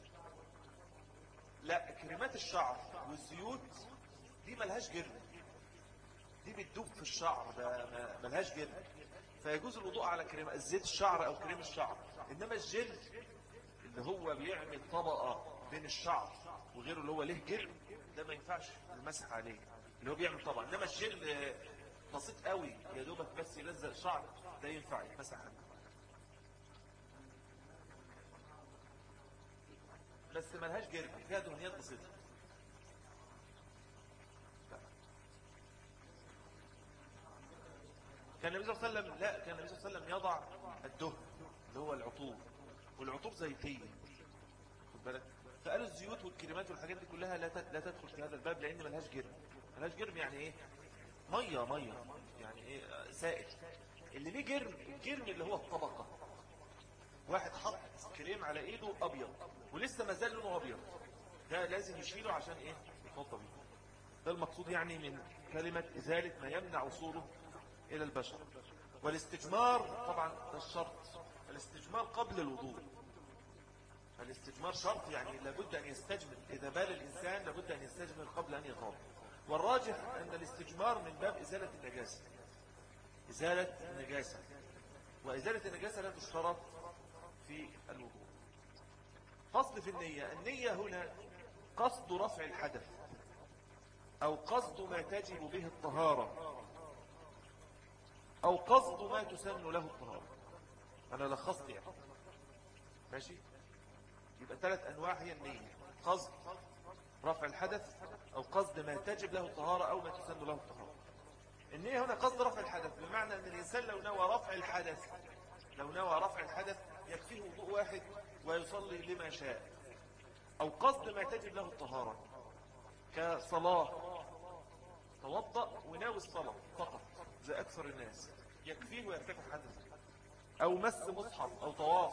لا كريمات الشعر والزيوت دي ملهاش جرم، دي بتدوب في الشعر، ده ملهاش جرم، فيجوز الوضوء على كريم زيت الشعر او كريم الشعر. انما الجل اللي هو بيعمل طبقه بين الشعر وغيره اللي هو له جرم، ده ما ينفعش المسح عليه، اللي هو بيعمل طبقه. انما الجل بسيط قوي يا دوبك بس يلزق الشعر، ده ينفع يتمسح عليه. بس ملهاش جرم، فيها دهنيات بسيطه. كان النبي صلى الله عليه وسلم لا كان النبي صلى الله عليه وسلم يضع الدهن اللي هو العطور، والعطور زيتيه، خد بالك. فقالوا الزيوت والكريمات والحاجات دي كلها لا لا تدخل في هذا الباب، لان ملهاش جرم. ملهاش جرم يعني ايه؟ ميه ميه يعني ايه؟ سائل. اللي ليه جرم، الجرم اللي هو الطبقه. واحد حط كريم على ايده ابيض ولسه ما زال لونه ابيض، ده لازم يشيله عشان ايه؟ يتوضا بيه. ده المقصود يعني من كلمه ازاله ما يمنع وصوله الى البشر. والاستجمار طبعا ده الشرط، الاستجمار قبل الوضوء. الاستجمار شرط، يعني لابد ان يستجمر، اذا بال الانسان لابد ان يستجمر قبل ان يتوضا. والراجح ان الاستجمار من باب ازاله النجاسه، ازاله النجاسه، وازاله النجاسه لا تشترط في الوضوء. فصل في النيه. النيه هنا قصد رفع الحدث او قصد ما تجب به الطهاره او قصد ما تسن له الطهارة. انا لخصت يعني ماشي. يبقى ثلاث انواع هي النية: قصد رفع الحدث او قصد ما تجب له الطهارة او ما تسن له الطهارة. النية هنا قصد رفع الحدث، بمعنى ان الانسان لو نوى رفع الحدث لو نوى رفع الحدث يكفيه وضوء واحد ويصلي لما شاء. او قصد ما تجب له الطهارة كصلاة، توضأ وناوي الصلاة فقط زي اكثر الناس، يكفيه ويرتفع حدث. او مس مصحف او طواف،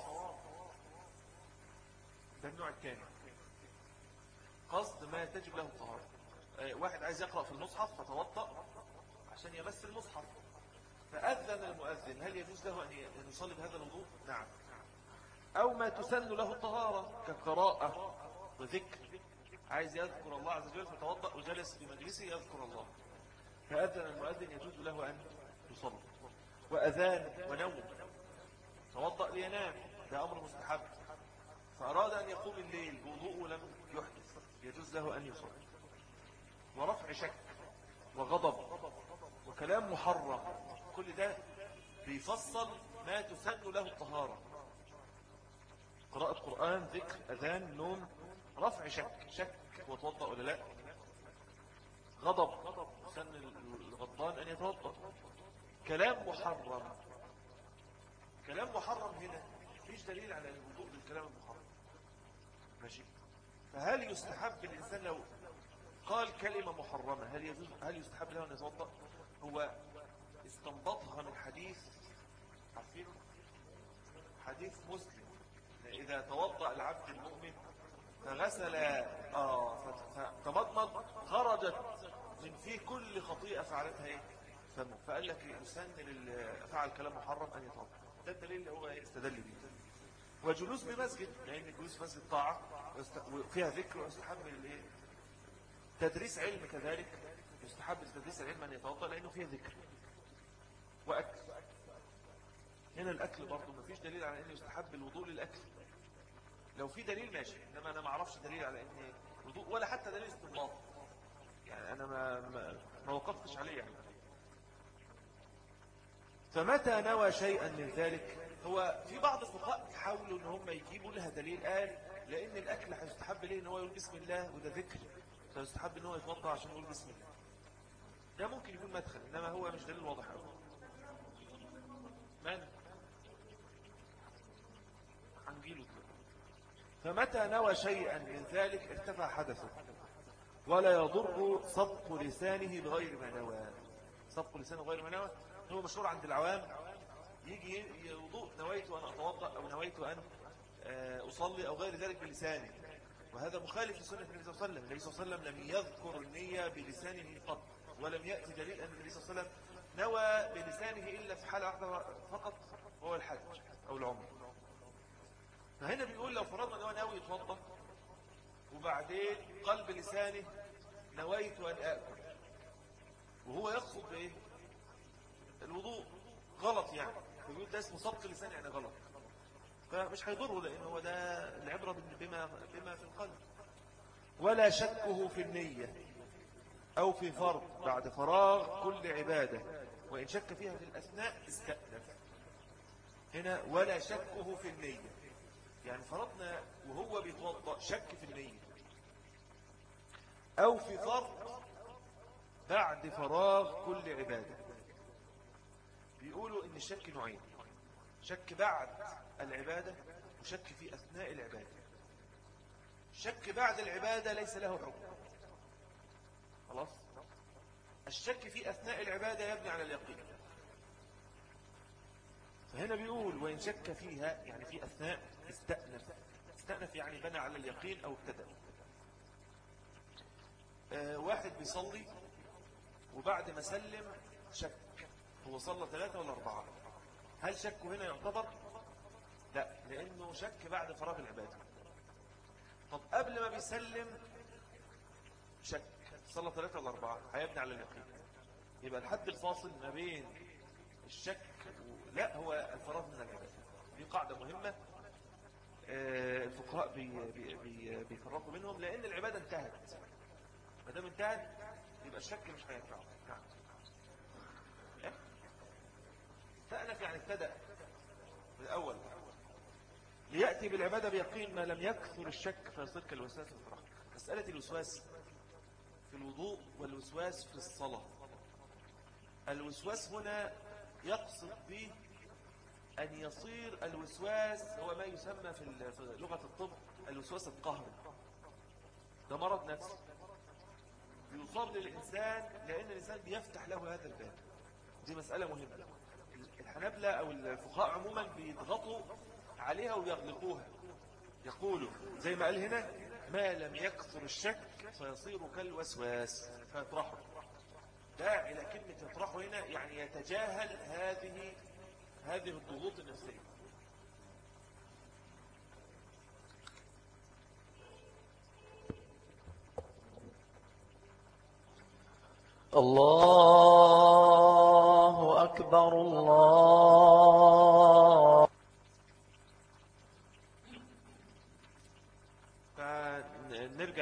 ده النوع الثاني، قصد ما تجب له الطهارة. آه واحد عايز يقرأ في المصحف فتوضأ عشان يمس المصحف، فأذن المؤذن، هل يجوز له أن يصلي بهذا الوضوء؟ نعم. أو ما تسن له الطهارة كقراءة وذكر، عايز يذكر الله عز وجل فتوضأ وجلس في مجلسه يذكر الله، فأذن المؤذن يجوز له أن يصلي. وأذان ونوم، توضأ لينام ده أمر مستحب، فأراد أن يقوم الليل بوضوء لم يحدث، يجوز له أن يصلي. ورفع شك وغضب وكلام محرم، كل ده بيفصل ما تسن له الطهارة: قراءة قرآن، ذكر، أذان، نوم. رفع شك، شك وتوضأ ولا لا. غضب، سن الغضبان أن يتوضأ. كلام محرم، كلام محرم هنا فيش دليل على الوضوء بالكلام المحرم، ماشي. فهل يستحب الإنسان لو قال كلمة محرمة هل يجوز هل يستحب له أن يتوضأ؟ هو استنبطها من حديث، عارفين حديث مسلم: إذا توضأ العبد المؤمن فغسل آه فتمضمض خرجت من فيه كل خطيئة فعلتها إيه؟ فمه. فقال لك يسن فعل كلام محرم أن يتوضأ. ده الدليل اللي هو استدل به. وجلوس بمسجد، لأن يعني جلوس مسجد طاعة وفيها ذكر، ويستحب للإيه؟ تدريس علم كذلك، يستحب لتدريس العلم أن يتوضأ لأنه فيه ذكر. وأكل، هنا الأكل برضه ما فيش دليل على أنه يستحب الوضوء للأكل. لو في دليل ماشي، إنما أنا ما أعرفش دليل على أنه الوضوء ولا حتى دليل استنباط، يعني أنا ما, ما, ما وقفتش عليه يعني. فمتى نوى شيئا من ذلك، هو في بعض الفقهاء حاولوا ان هم يجيبوا لها دليل، قال لان الاكل هيستحب ليه ان هو يقول بسم الله، وده ذكر، فيستحب ان هو يتوضا عشان يقول بسم الله. ده ممكن يكون مدخل، انما هو مش دليل واضح قوي. من هنجيله. فمتى نوى شيئا من ذلك ارتفع حدثه، ولا يضر صدق لسانه بغير ما نوى. صدق لسانه بغير ما نوى هو مشهور عند العوام، يجي يوضوء نويت أن أتوضأ أو نويت أن أصلي أو غير ذلك بلسانه، وهذا مخالف لسنة النبي صلى الله عليه وسلم. النبي صلى الله عليه وسلم لم يذكر النية بلسانه قط، ولم يأتي دليل أن النبي صلى الله عليه وسلم نوى بلسانه إلا في حالة واحدة فقط، وهو الحج أو العمر. فهنا بيقول لو فرضنا أنه ناوي يتوضأ وبعدين قلب لسانه نويت أن أأكل، وهو يقصد بإيه؟ الوضوء، غلط يعني. فيقول ده اسمه صدق لسان، يعني غلط، فمش هيضره لأنه هو ده العبرة بما, بما في القلب. ولا شكه في النية أو في فرض بعد فراغ كل عبادة، وإن شك فيها في الأثناء استأنف. هنا ولا شكه في النية، يعني فرضنا وهو بيتوضأ شك في النية أو في فرض بعد فراغ كل عبادة. بيقولوا إن الشك نوعين: شك بعد العبادة وشك في أثناء العبادة. الشك بعد العبادة ليس له حكم، خلاص. الشك في أثناء العبادة يبني على اليقين. فهنا بيقول وإن شك فيها، يعني في أثناء، استأنف. استأنف يعني بنى على اليقين أو ابتدأ. آه واحد بيصلي وبعد ما سلم شك، هو صلى ثلاثة ولا أربعة، هل شكه هنا يعتبر؟ لا، لأنه شك بعد فراغ العبادة. طب قبل ما بيسلم شك، صلى ثلاثة ولا أربعة، هيبني على اليقين. يبقى الحد الفاصل ما بين الشك و... لا هو الفراغ من العبادة. دي قاعدة مهمة، آه الفقهاء بي... بي... بي... بيفرقوا منهم، لأن العبادة انتهت. ما دام انتهت يبقى الشك مش هينفعه. نعم. استأنف يعني ابتدأ في الأول، ليأتي بالعبادة بيقين ما لم يكثر الشك فيصير كالوسواس في الفرح. مسألة الوسواس في الوضوء والوسواس في الصلاة، الوسواس هنا يقصد به أن يصير الوسواس هو ما يسمى في لغة الطب الوسواس القهري. ده مرض نفسي يصاب للإنسان لأن الإنسان بيفتح له هذا الباب. دي مسألة مهمة. الحنابلة أو الفقهاء عموما بيضغطوا عليها ويغلقوها، يقولوا زي ما قال هنا ما لم يكثر الشك فيصير كالوسواس فيطرحه. ده إلى كلمة يطرحه هنا يعني يتجاهل هذه هذه الضغوط النفسية. الله أكبر الله.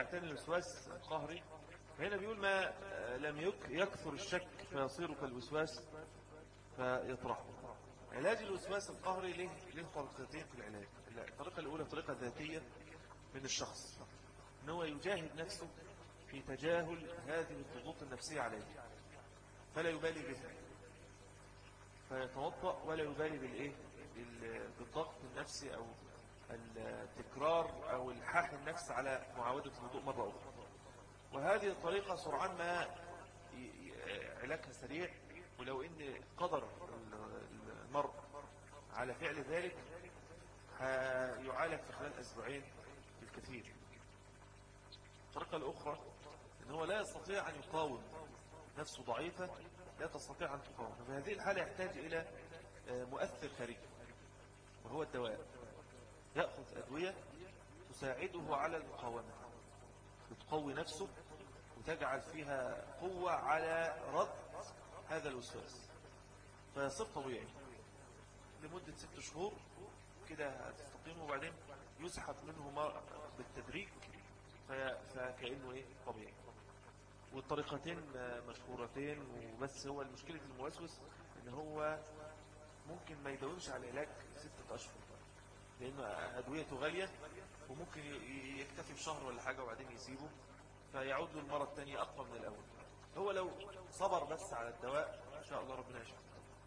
تاني الوسواس القهري، فهنا بيقول ما لم يكثر الشك فيصير كالوسواس فيطرحه. علاج الوسواس القهري له له طريقتين في العلاج. الطريقة الأولى طريقة ذاتية من الشخص، ان هو يجاهد نفسه في تجاهل هذه الضغوط النفسية عليه، فلا يبالي بها، فيتوضأ ولا يبالي بالإيه بالضغط النفسي أو التكرار أو الحاح النفس على معاودة الوضوء مرة أخرى. وهذه الطريقة سرعان ما علاجها سريع، ولو إن قدر المرء على فعل ذلك يعالج في خلال أسبوعين بالكثير. الطريقة الأخرى إن هو لا يستطيع أن يقاوم، نفسه ضعيفة لا تستطيع أن تقاوم، ففي هذه الحالة يحتاج إلى مؤثر خارجي وهو الدواء. يأخذ أدوية تساعده على المقاومة، تقوي نفسه وتجعل فيها قوة على رد هذا الوسواس، فيصير طبيعي لمدة ست شهور كده هتستقيم، وبعدين يسحب منه بالتدريج فكأنه إيه طبيعي. والطريقتين مشهورتين، وبس هو المشكلة الموسوس إن هو ممكن ما يداومش على العلاج ستة أشهر، لأنه أدويته غالية، وممكن يكتفي بشهر ولا حاجة وبعدين يسيبه فيعود له المرة الثانية أقوى من الأول. هو لو صبر بس على الدواء إن شاء الله ربنا يشفيه.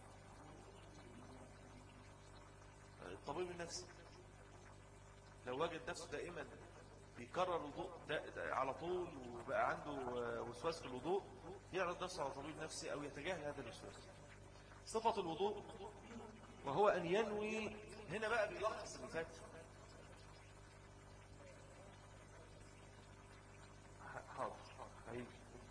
الطبيب النفسي لو وجد نفسه دائما بيكرر الوضوء على طول وبقى عنده وسواس في الوضوء، يعرض نفسه على طبيب نفسي أو يتجاهل هذا الوسواس. صفة الوضوء وهو أن ينوي، هنا بقى بيلخص اللي فات. حاضر هيجي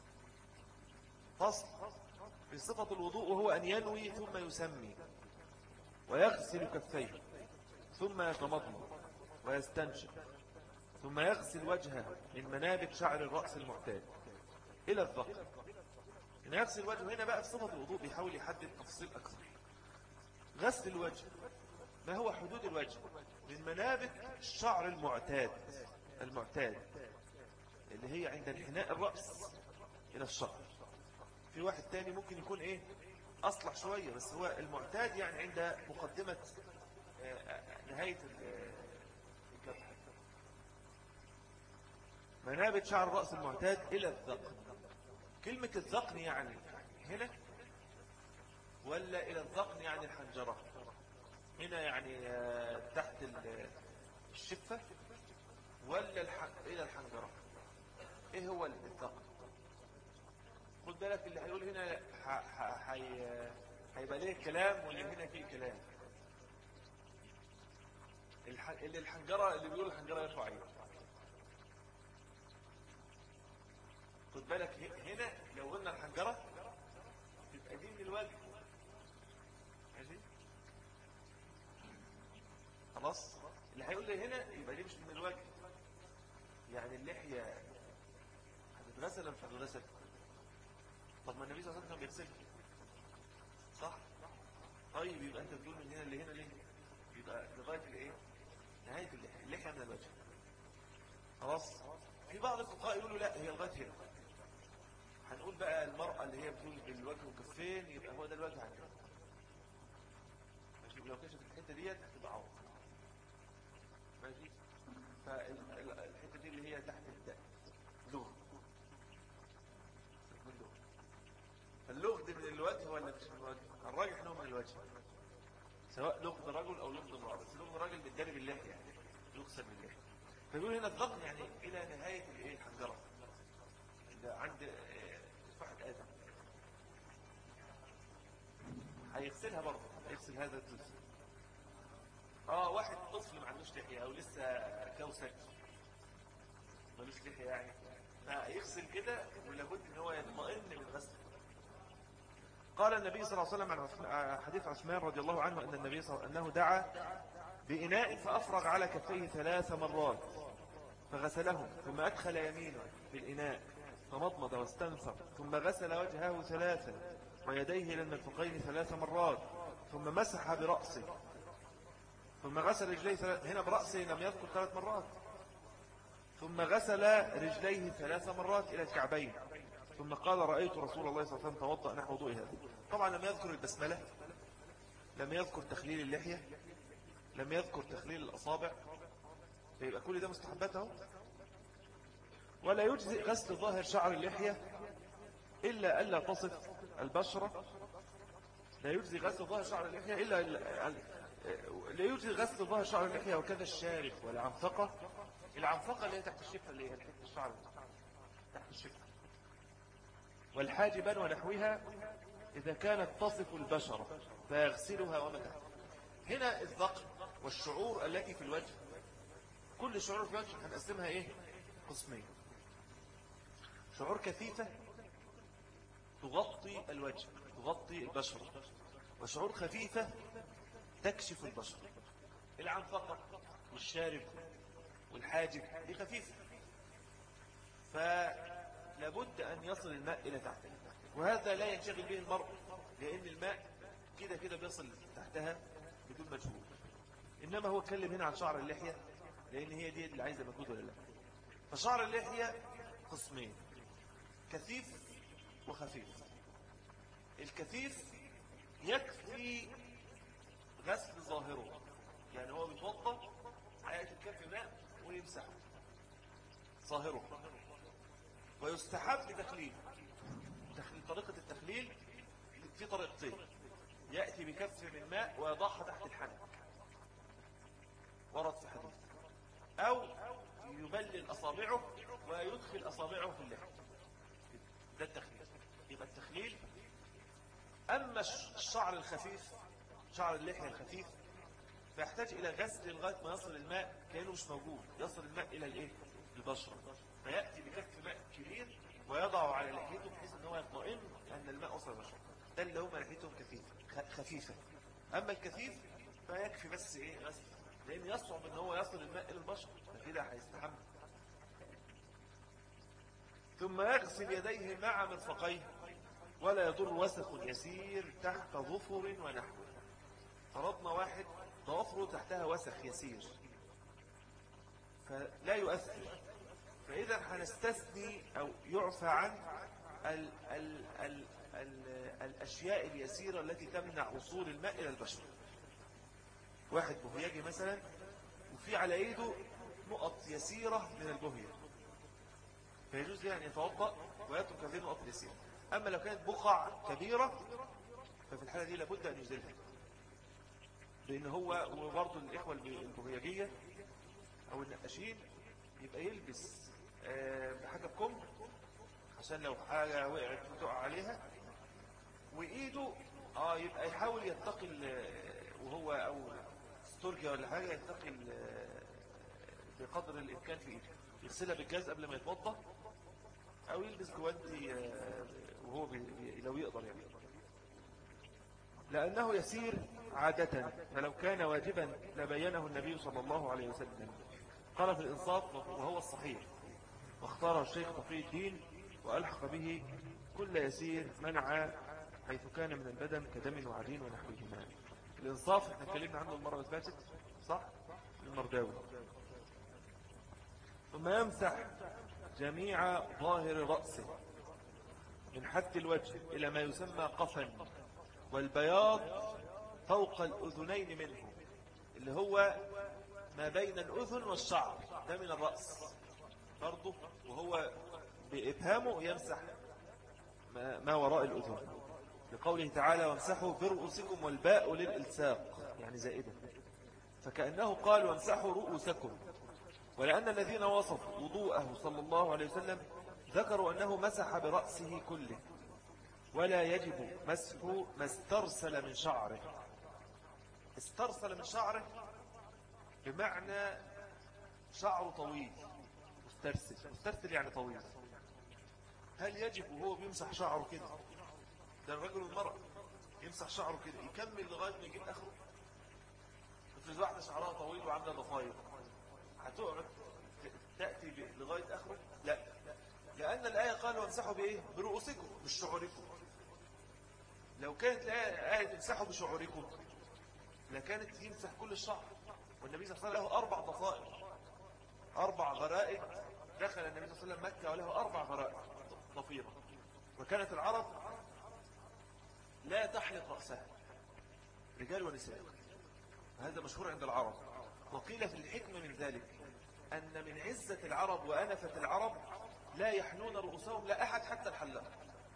فصل في صفة الوضوء وهو أن ينوي ثم يسمي ويغسل كفيه ثم يتمضمض ويستنشق ثم يغسل وجهه من منابت شعر الرأس المعتاد إلى الذقن. إن يغسل وجهه هنا بقى في صفة الوضوء بيحاول يحدد تفصيل أكثر. غسل الوجه، ما هو حدود الوجه؟ من منابت الشعر المعتاد المعتاد اللي هي عند انحناء الرأس إلى الشعر. في واحد تاني ممكن يكون إيه أصلح شوية، بس هو المعتاد يعني عند مقدمة نهاية الكف. منابت شعر الرأس المعتاد إلى الذقن. كلمة الذقن يعني هنا ولا إلى الذقن يعني الحنجرة؟ هنا يعني تحت الشفة ولا الح... إلى الحنجرة؟ إيه هو الذقن؟ خد بالك اللي هيقول هنا هيبقى ليه كلام واللي هنا فيه كلام. الح... اللي الحنجرة اللي بيقول الحنجرة يرفع عينه. خد بالك هنا لو قلنا الحنجرة تبقى دي من الوجه، ماشي؟ خلاص اللي هيقول لي هنا يبقى دي مش من الوجه، يعني اللحية هتتغسل ولا مش هتتغسل؟ طب ما النبي صلى الله عليه وسلم بيغسلها صح؟ طيب يبقى انت بتقول من هنا اللي هنا ليه؟ يبقى لغاية الايه؟ نهاية اللحية، اللحية من الوجه. خلاص؟ في بعض الفقهاء يقولوا لا هي لغاية هنا. هنقول بقى المرأة اللي هي بتقول بالوجه وكفين يبقى هو ده الوجه عندها. ماشي؟ ولو كشفت الحتة ديت تبقى عوض. ماشي؟ فالحتة دي اللي هي تحت الدق لغد. فاللغد من الوجه ولا مش من الوجه؟ الراجح انه من الوجه، سواء لغد رجل او لغد امرأة، بس لغد راجل بالجانب اللحية يعني يغسل باللحية. فيقول هنا الذقن يعني الى نهاية الايه الحنجرة عند واحد آدم. هيغسلها برضه، هيغسل هذا الجزء. اه واحد طفل ما عندوش لحية او لسه كوسج مالوش لحية يعني، فيغسل كده ولابد ان هو يطمئن بالغسل. قال النبي صلى الله عليه وسلم عن حديث عثمان رضي الله عنه أن النبي صلى الله عليه وسلم أنه دعا بإناء فأفرغ على كفيه ثلاث مرات فغسلهم، ثم أدخل يمينه بالإناء فمضمض واستنثر، ثم غسل وجهه ثلاثا ويديه إلى المرفقين ثلاث مرات، ثم مسح برأسه، ثم غسل رجليه ثلاث. هنا برأسه لم يذكر ثلاث مرات، ثم غسل رجليه ثلاث مرات إلى الكعبين، ثم قال رأيت رسول الله صلى الله عليه وسلم توضأ نحو وضوء هذا. طبعا لم يذكر البسملة، لم يذكر تخليل اللحية، لم يذكر تخليل الأصابع، فيبقى كل ده مستحباته. ولا يجزئ غسل ظاهر شعر اللحية إلا ألا تصف البشرة. لا يجزي غسل ظاهر شعر اللحية إلا لا يجزي غسل ظاهر شعر اللحية وكذا الشارب والعنفقة. العنفقة اللي هي تحت الشفة، اللي هي تحت الشعر تحت الشفة، والحاجبان ونحوها إذا كانت تصف البشرة فيغسلها وما تحت. هنا الذقن والشعور التي في الوجه، كل شعور في الوجه هنقسمها إيه؟ قسمين: شعور كثيفة تغطي الوجه، تغطي البشرة، وشعور خفيفة تكشف البشرة. العنفقة والشارب والحاجب دي خفيفة، فلابد أن يصل الماء إلى تحتها، وهذا لا ينشغل به المرء، لأن الماء كده كده بيصل تحتها بدون مجهود. إنما هو اتكلم هنا عن شعر اللحية، لأن هي دي اللي عايزة مجهود ولا لا. فشعر اللحية قسمين: كثيف وخفيف. الكثيف يكفي غسل ظاهره، يعني هو بيتوضا هيأتي الكف ماء ويمسحه ظاهره، ويستحب تخليل. طريقة التخليل في طريقتين: يأتي بكف من ماء ويضعها تحت الحنك، ورد في حديث، أو يبلل أصابعه ويدخل أصابعه في اللحم. ده التخليل. يبقى التخليل. أما الشعر الخفيف، شعر اللحية الخفيف، فيحتاج إلى غسل لغاية ما يصل الماء كأنه مش موجود، يصل الماء إلى الإيه؟ البشرة، فيأتي بكف ماء كبير ويضعه على لحيته بحيث أنه يطمئن أن الماء وصل البشرة. ده اللي هم لحيتهم كثيفة خفيفة. أما الكثيف فيكفي بس إيه؟ غسل، لأن يصعب أن هو يصل الماء إلى البشرة، فكده هيستحمل. ثم يغسل يديه مع مرفقيه، ولا يضر وسخ يسير تحت ظفر ونحوه. فرضنا واحد ضوافره تحتها وسخ يسير فلا يؤثر، فإذا هنستثني أو يعفى عن ال ال ال ال الأشياء اليسيرة التي تمنع وصول الماء إلى البشرة. واحد بهياجي مثلا وفي على ايده نقط يسيرة من البهية، فيجوز يعني يتوضأ ويترك هذه النقط اليسيرة. أما لو كانت بقع كبيرة ففي الحالة دي لابد أن يزيلها، لأن هو وبرضه الإخوة البهياجية أو النقاشين يبقى يلبس بحاجة بكم عشان لو حاجة وقعت وتقع عليها، وإيده آه يبقى يحاول يتقي وهو أو ستورجيا ولا حاجة يتقي بقدر الإمكان في إيده، يغسلها بالجاز قبل ما يتوضأ، أو يلبس جوانتي وهو لو يقدر يعني، لأنه يسير عادة، فلو كان واجبا لبينه النبي صلى الله عليه وسلم. قال في الإنصاف وهو الصحيح، واختاره الشيخ تقي الدين وألحق به كل يسير منع حيث كان من البدن كدم وعجين ونحوهما. الإنصاف احنا اتكلمنا عنه المرة اللي فاتت صح؟ المرداوي. ثم يمسح جميع ظاهر رأسه من حد الوجه إلى ما يسمى قفا، والبياض فوق الأذنين منه، اللي هو ما بين الأذن والشعر، ده من الرأس برضه، وهو بإبهامه يمسح ما وراء الأذن، لقوله تعالى وامسحوا برؤوسكم، والباء للإلساق يعني زائدة، فكأنه قال وامسحوا رؤوسكم. ولأن الذين وصفوا وضوءه صلى الله عليه وسلم ذكروا أنه مسح برأسه كله، ولا يجب مسح ما استرسل من شعره. استرسل من شعره بمعنى شعره طويل، مسترسل، مسترسل يعني طويل. هل يجب وهو بيمسح شعره كده، ده الرجل والمرأة يمسح شعره كده يكمل لغاية ما يجيب آخره؟ افرض واحدة شعرها طويل وعندها ضفاير، هتقعد تأتي لغاية آخره؟ لا، لأن الآية قال وامسحوا بإيه؟ برؤوسكم مش شعوركم. لو كانت الآية تمسحوا بشعوركم لكانت يمسح كل الشعر، والنبي صلى الله عليه وسلم له أربع ضفائر، أربع غرائب. دخل النبي صلى الله عليه وسلم مكة وله أربع غرائب ضفيرة، وكانت العرب لا تحلق رأسها، رجال ونساء، هذا مشهور عند العرب. وقيل في الحكمة من ذلك أن من عزة العرب وأنفة العرب لا يحنون رؤوسهم لا أحد حتى الحلاق،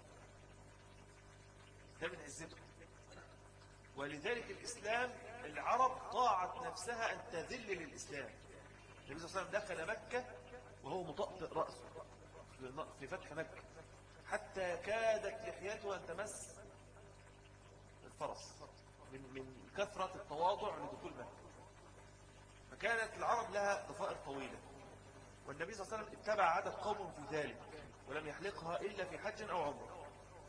ده من عزتهم. ولذلك الإسلام العرب طاعت نفسها أن تذل للإسلام. النبي صلى الله عليه وسلم دخل مكة وهو مطأطئ رأسه في فتح مكة، حتى كادت لحيته أن تمس الفرس من من كثرة التواضع لدخول مكة. فكانت العرب لها ضفائر طويلة، والنبي صلى الله عليه وسلم اتبع عدد قوم في ذلك ولم يحلقها إلا في حج أو عمره.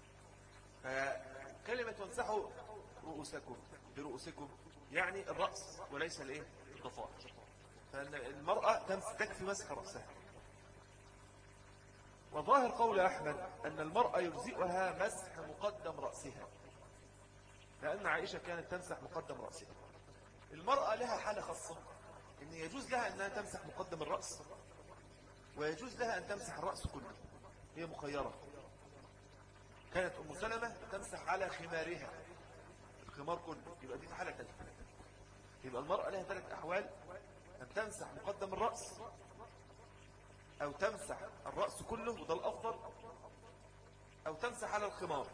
فكلمة وامسحوا رؤوسكم برؤوسكم يعني الرأس وليس الايه الضفائر. فإن المرأة تكفي مسح رأسها. وظاهر قول أحمد أن المرأة يجزئها مسح مقدم رأسها، لأن عائشة كانت تمسح مقدم رأسها. المرأة لها حالة خاصة، إن يجوز لها أنها تمسح مقدم الرأس، ويجوز لها أن تمسح الرأس كله، هي مخيرة. كانت أم سلمة تمسح على خمارها الخمار كله، يبقى دي في حالة ثالثة. يبقى المرأة لها ثلاث أحوال: أن تمسح مقدم الرأس، أو تمسح الرأس كله وده الأفضل، أو تمسح على الخمار.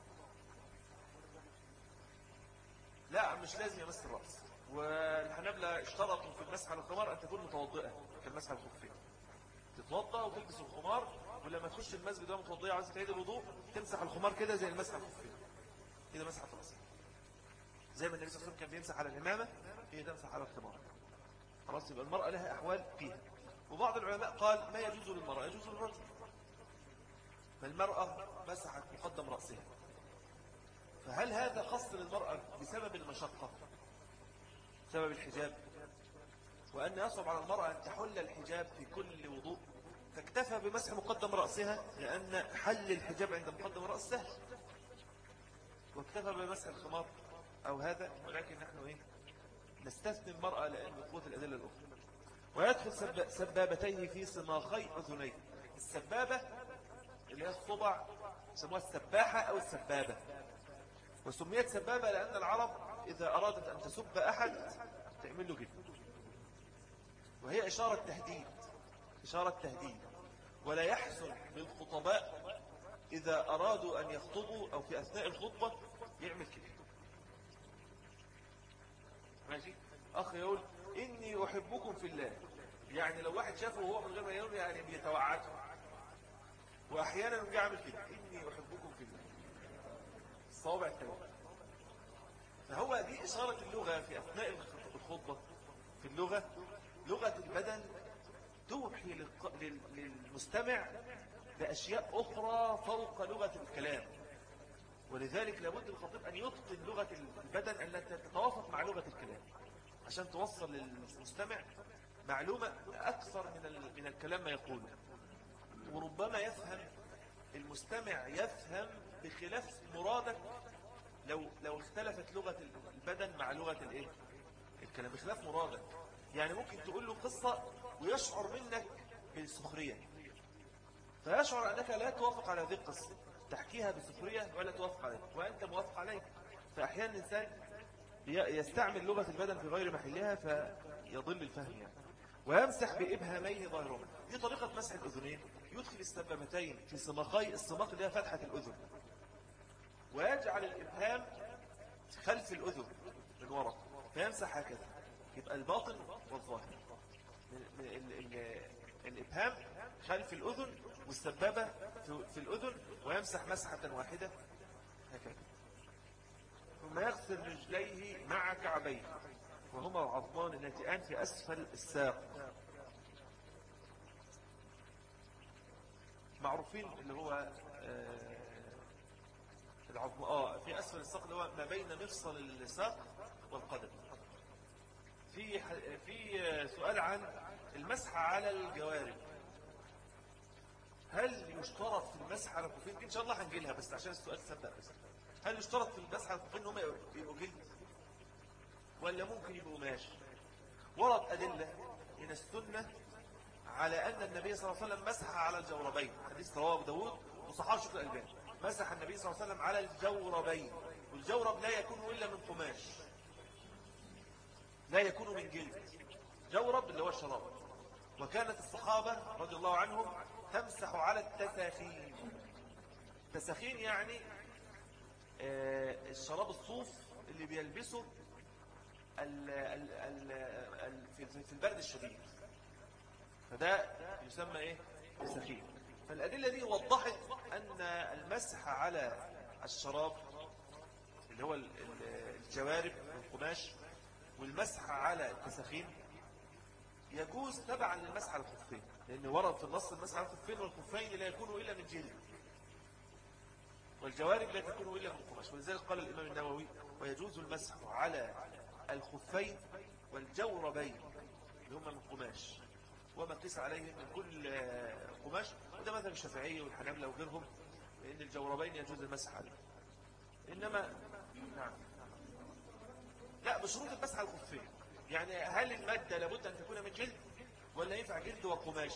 لا، مش لازم يمس الرأس. والحنابلة اشترطوا في المسح على الخمار أن تكون متوضئة كالمسح على الخفين، تتوضأ وتلبس الخمار، ولما تخش المسجد وهي متوضئة عايزة تعيد الوضوء تمسح الخمار كده زي المسح على الخفين كده، مسح الرأس زي ما النبي صلى الله عليه وسلم كان بيمسح على الإمامة، هي تمسح على الخمار. خلاص، يبقى المرأة لها أحوال فيها. وبعض العلماء قال ما يجوز للمرأة يجوز للرجل، فالمرأة مسحت مقدم رأسها. فهل هذا خاص للمرأة بسبب المشقة، بسبب الحجاب، وأن يصعب على المرأة أن تحل الحجاب في كل وضوء، فاكتفى بمسح مقدم رأسها لأن حل الحجاب عند مقدم الرأس سهل، واكتفى بمسح الخمار أو هذا. ولكن نحن إيه نستثني المرأة لأن قوة الأدلة الأخرى. ويدخل سب... سبابتيه في صماخي أذنيه. السبابة اللي هي الصبع يسموها السباحة أو السبابة، وسميت سبابة لأن العرب إذا أرادت أن تسب أحد تعمل له كده، وهي إشارة تهديد، إشارة تهديد. ولا يحسن للخطباء إذا أرادوا أن يخطبوا أو في أثناء الخطبة يعمل كده. ماشي، أخ يقول إني أحبكم في الله، يعني لو واحد شافه وهو من غير ما يقول يعني بيتوعده. وأحيانا يعمل كده إني أحبكم في الله، الصوابع الثلاثة. فهو دي إشارة اللغة في أثناء الخطبة. في اللغة، لغة البدن توحي للمستمع بأشياء أخرى فوق لغة الكلام، ولذلك لابد الخطيب أن يتقن لغة البدن أن تتوافق مع لغة الكلام عشان توصل للمستمع معلومة أكثر من من الكلام ما يقوله. وربما يفهم المستمع يفهم بخلاف مرادك لو لو اختلفت لغة البدن مع لغة الايه الكلام، بخلاف مرادك. يعني ممكن تقول له قصة ويشعر منك بالسخرية، فيشعر أنك لا توافق على هذه القصة، تحكيها بسخرية ولا توافق عليها وأنت موافق عليها. فأحيانا الإنسان يستعمل لغة البدن في غير محلها فيضل الفهم يعني. ويمسح بإبهاميه ظاهرهما، دي طريقة مسح الأذنين. يدخل السبابتين في صماخي، الصماخ اللي هي فتحة الأذن، ويجعل الإبهام خلف الأذن من وراء، فيمسح هكذا. يبقى الباطن والظاهر، الإبهام خلف الأذن والسبابة في الأذن، ويمسح مسحة واحدة هكذا. ثم يغسل رجليه مع كعبيه، وهما العظمان الناتئان في أسفل الساق، معروفين اللي هو آه العظم آه في أسفل الساق اللي هو ما بين مفصل الساق والقدم. في في سؤال عن المسح على الجوارب، هل يشترط في المسح على الخفين؟ إن شاء الله هنجيلها بس عشان السؤال سبق بس. هل يشترط في المسح على الخفين إنهم يبقوا جلد ولا ممكن يبقوا قماش؟ ورد أدلة من السنة على أن النبي صلى الله عليه وسلم مسح على الجوربين، حديث رواه أبو داود وصححه الشيخ الألباني. مسح النبي صلى الله عليه وسلم على الجوربين، والجورب لا يكون إلا من قماش، لا يكون من جلد. جورب اللي هو الشراب. وكانت الصحابة رضي الله عنهم تمسح على التساخين. التساخين يعني آه الشراب الصوف اللي بيلبسه ال ال ال في البرد الشديد، فده يسمى ايه؟ تساخين. فالأدلة دي وضحت أن المسح على الشراب اللي هو الجوارب والقماش والمسح على التساخين يجوز تبعا للمسح على الخفين، لأن ورد في النص المسح على الخفين والخفين لا يكونوا إلا من جلد، والجوارب لا تكون إلا من قماش. ولذلك قال الإمام النووي: ويجوز المسح على الخفين والجوربين اللي هم من قماش، وما قيس عليهم من كل قماش. وده مثل الشافعية والحنابلة وغيرهم، لأن الجوربين يجوز المسح عليهم. إنما نعم لا، بشروط المسح على الخفين. يعني هل المادة لابد أن تكون من جلد ولا ينفع جلد وقماش؟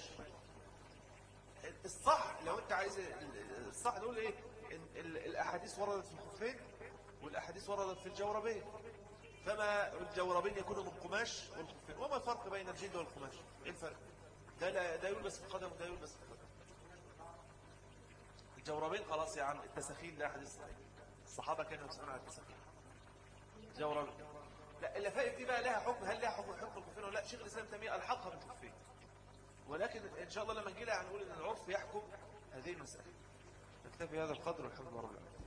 الصح لو أنت عايز الصح نقول إيه؟ الأحاديث وردت في الخفين والأحاديث وردت في الجوربين، فما الجوربين يكونوا من قماش والخفين. وما الفرق بين الجلد والقماش؟ إيه الفرق؟ ده لا ده يلبس في القدم وده يلبس في القدم. الجوربين خلاص يا عم. التساخين ده حديث صحيح، الصحابة كانوا يسألون على التساخين. جوربين لا، اللفائف دي بقى لها حكم، هل لها حكم حكم الخفين ولا لا؟ شيخ الإسلام تيمية ألحقها بالخفين، ولكن إن شاء الله لما نجي لها هنقول إن العرف يحكم هذه المسألة. نكتفي هذا القدر والحمد لله رب العالمين.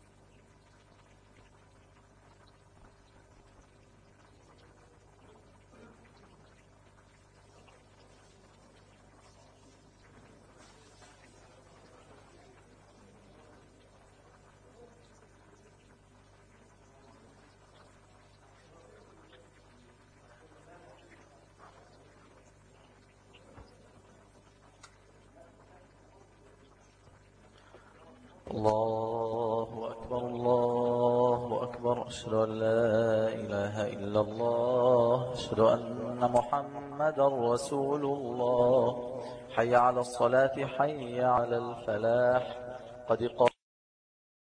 الله أكبر الله أكبر، أشهد أن لا إله إلا الله، أشهد أن محمدا رسول الله. حي على الصلاة، حي على الفلاح، قد قام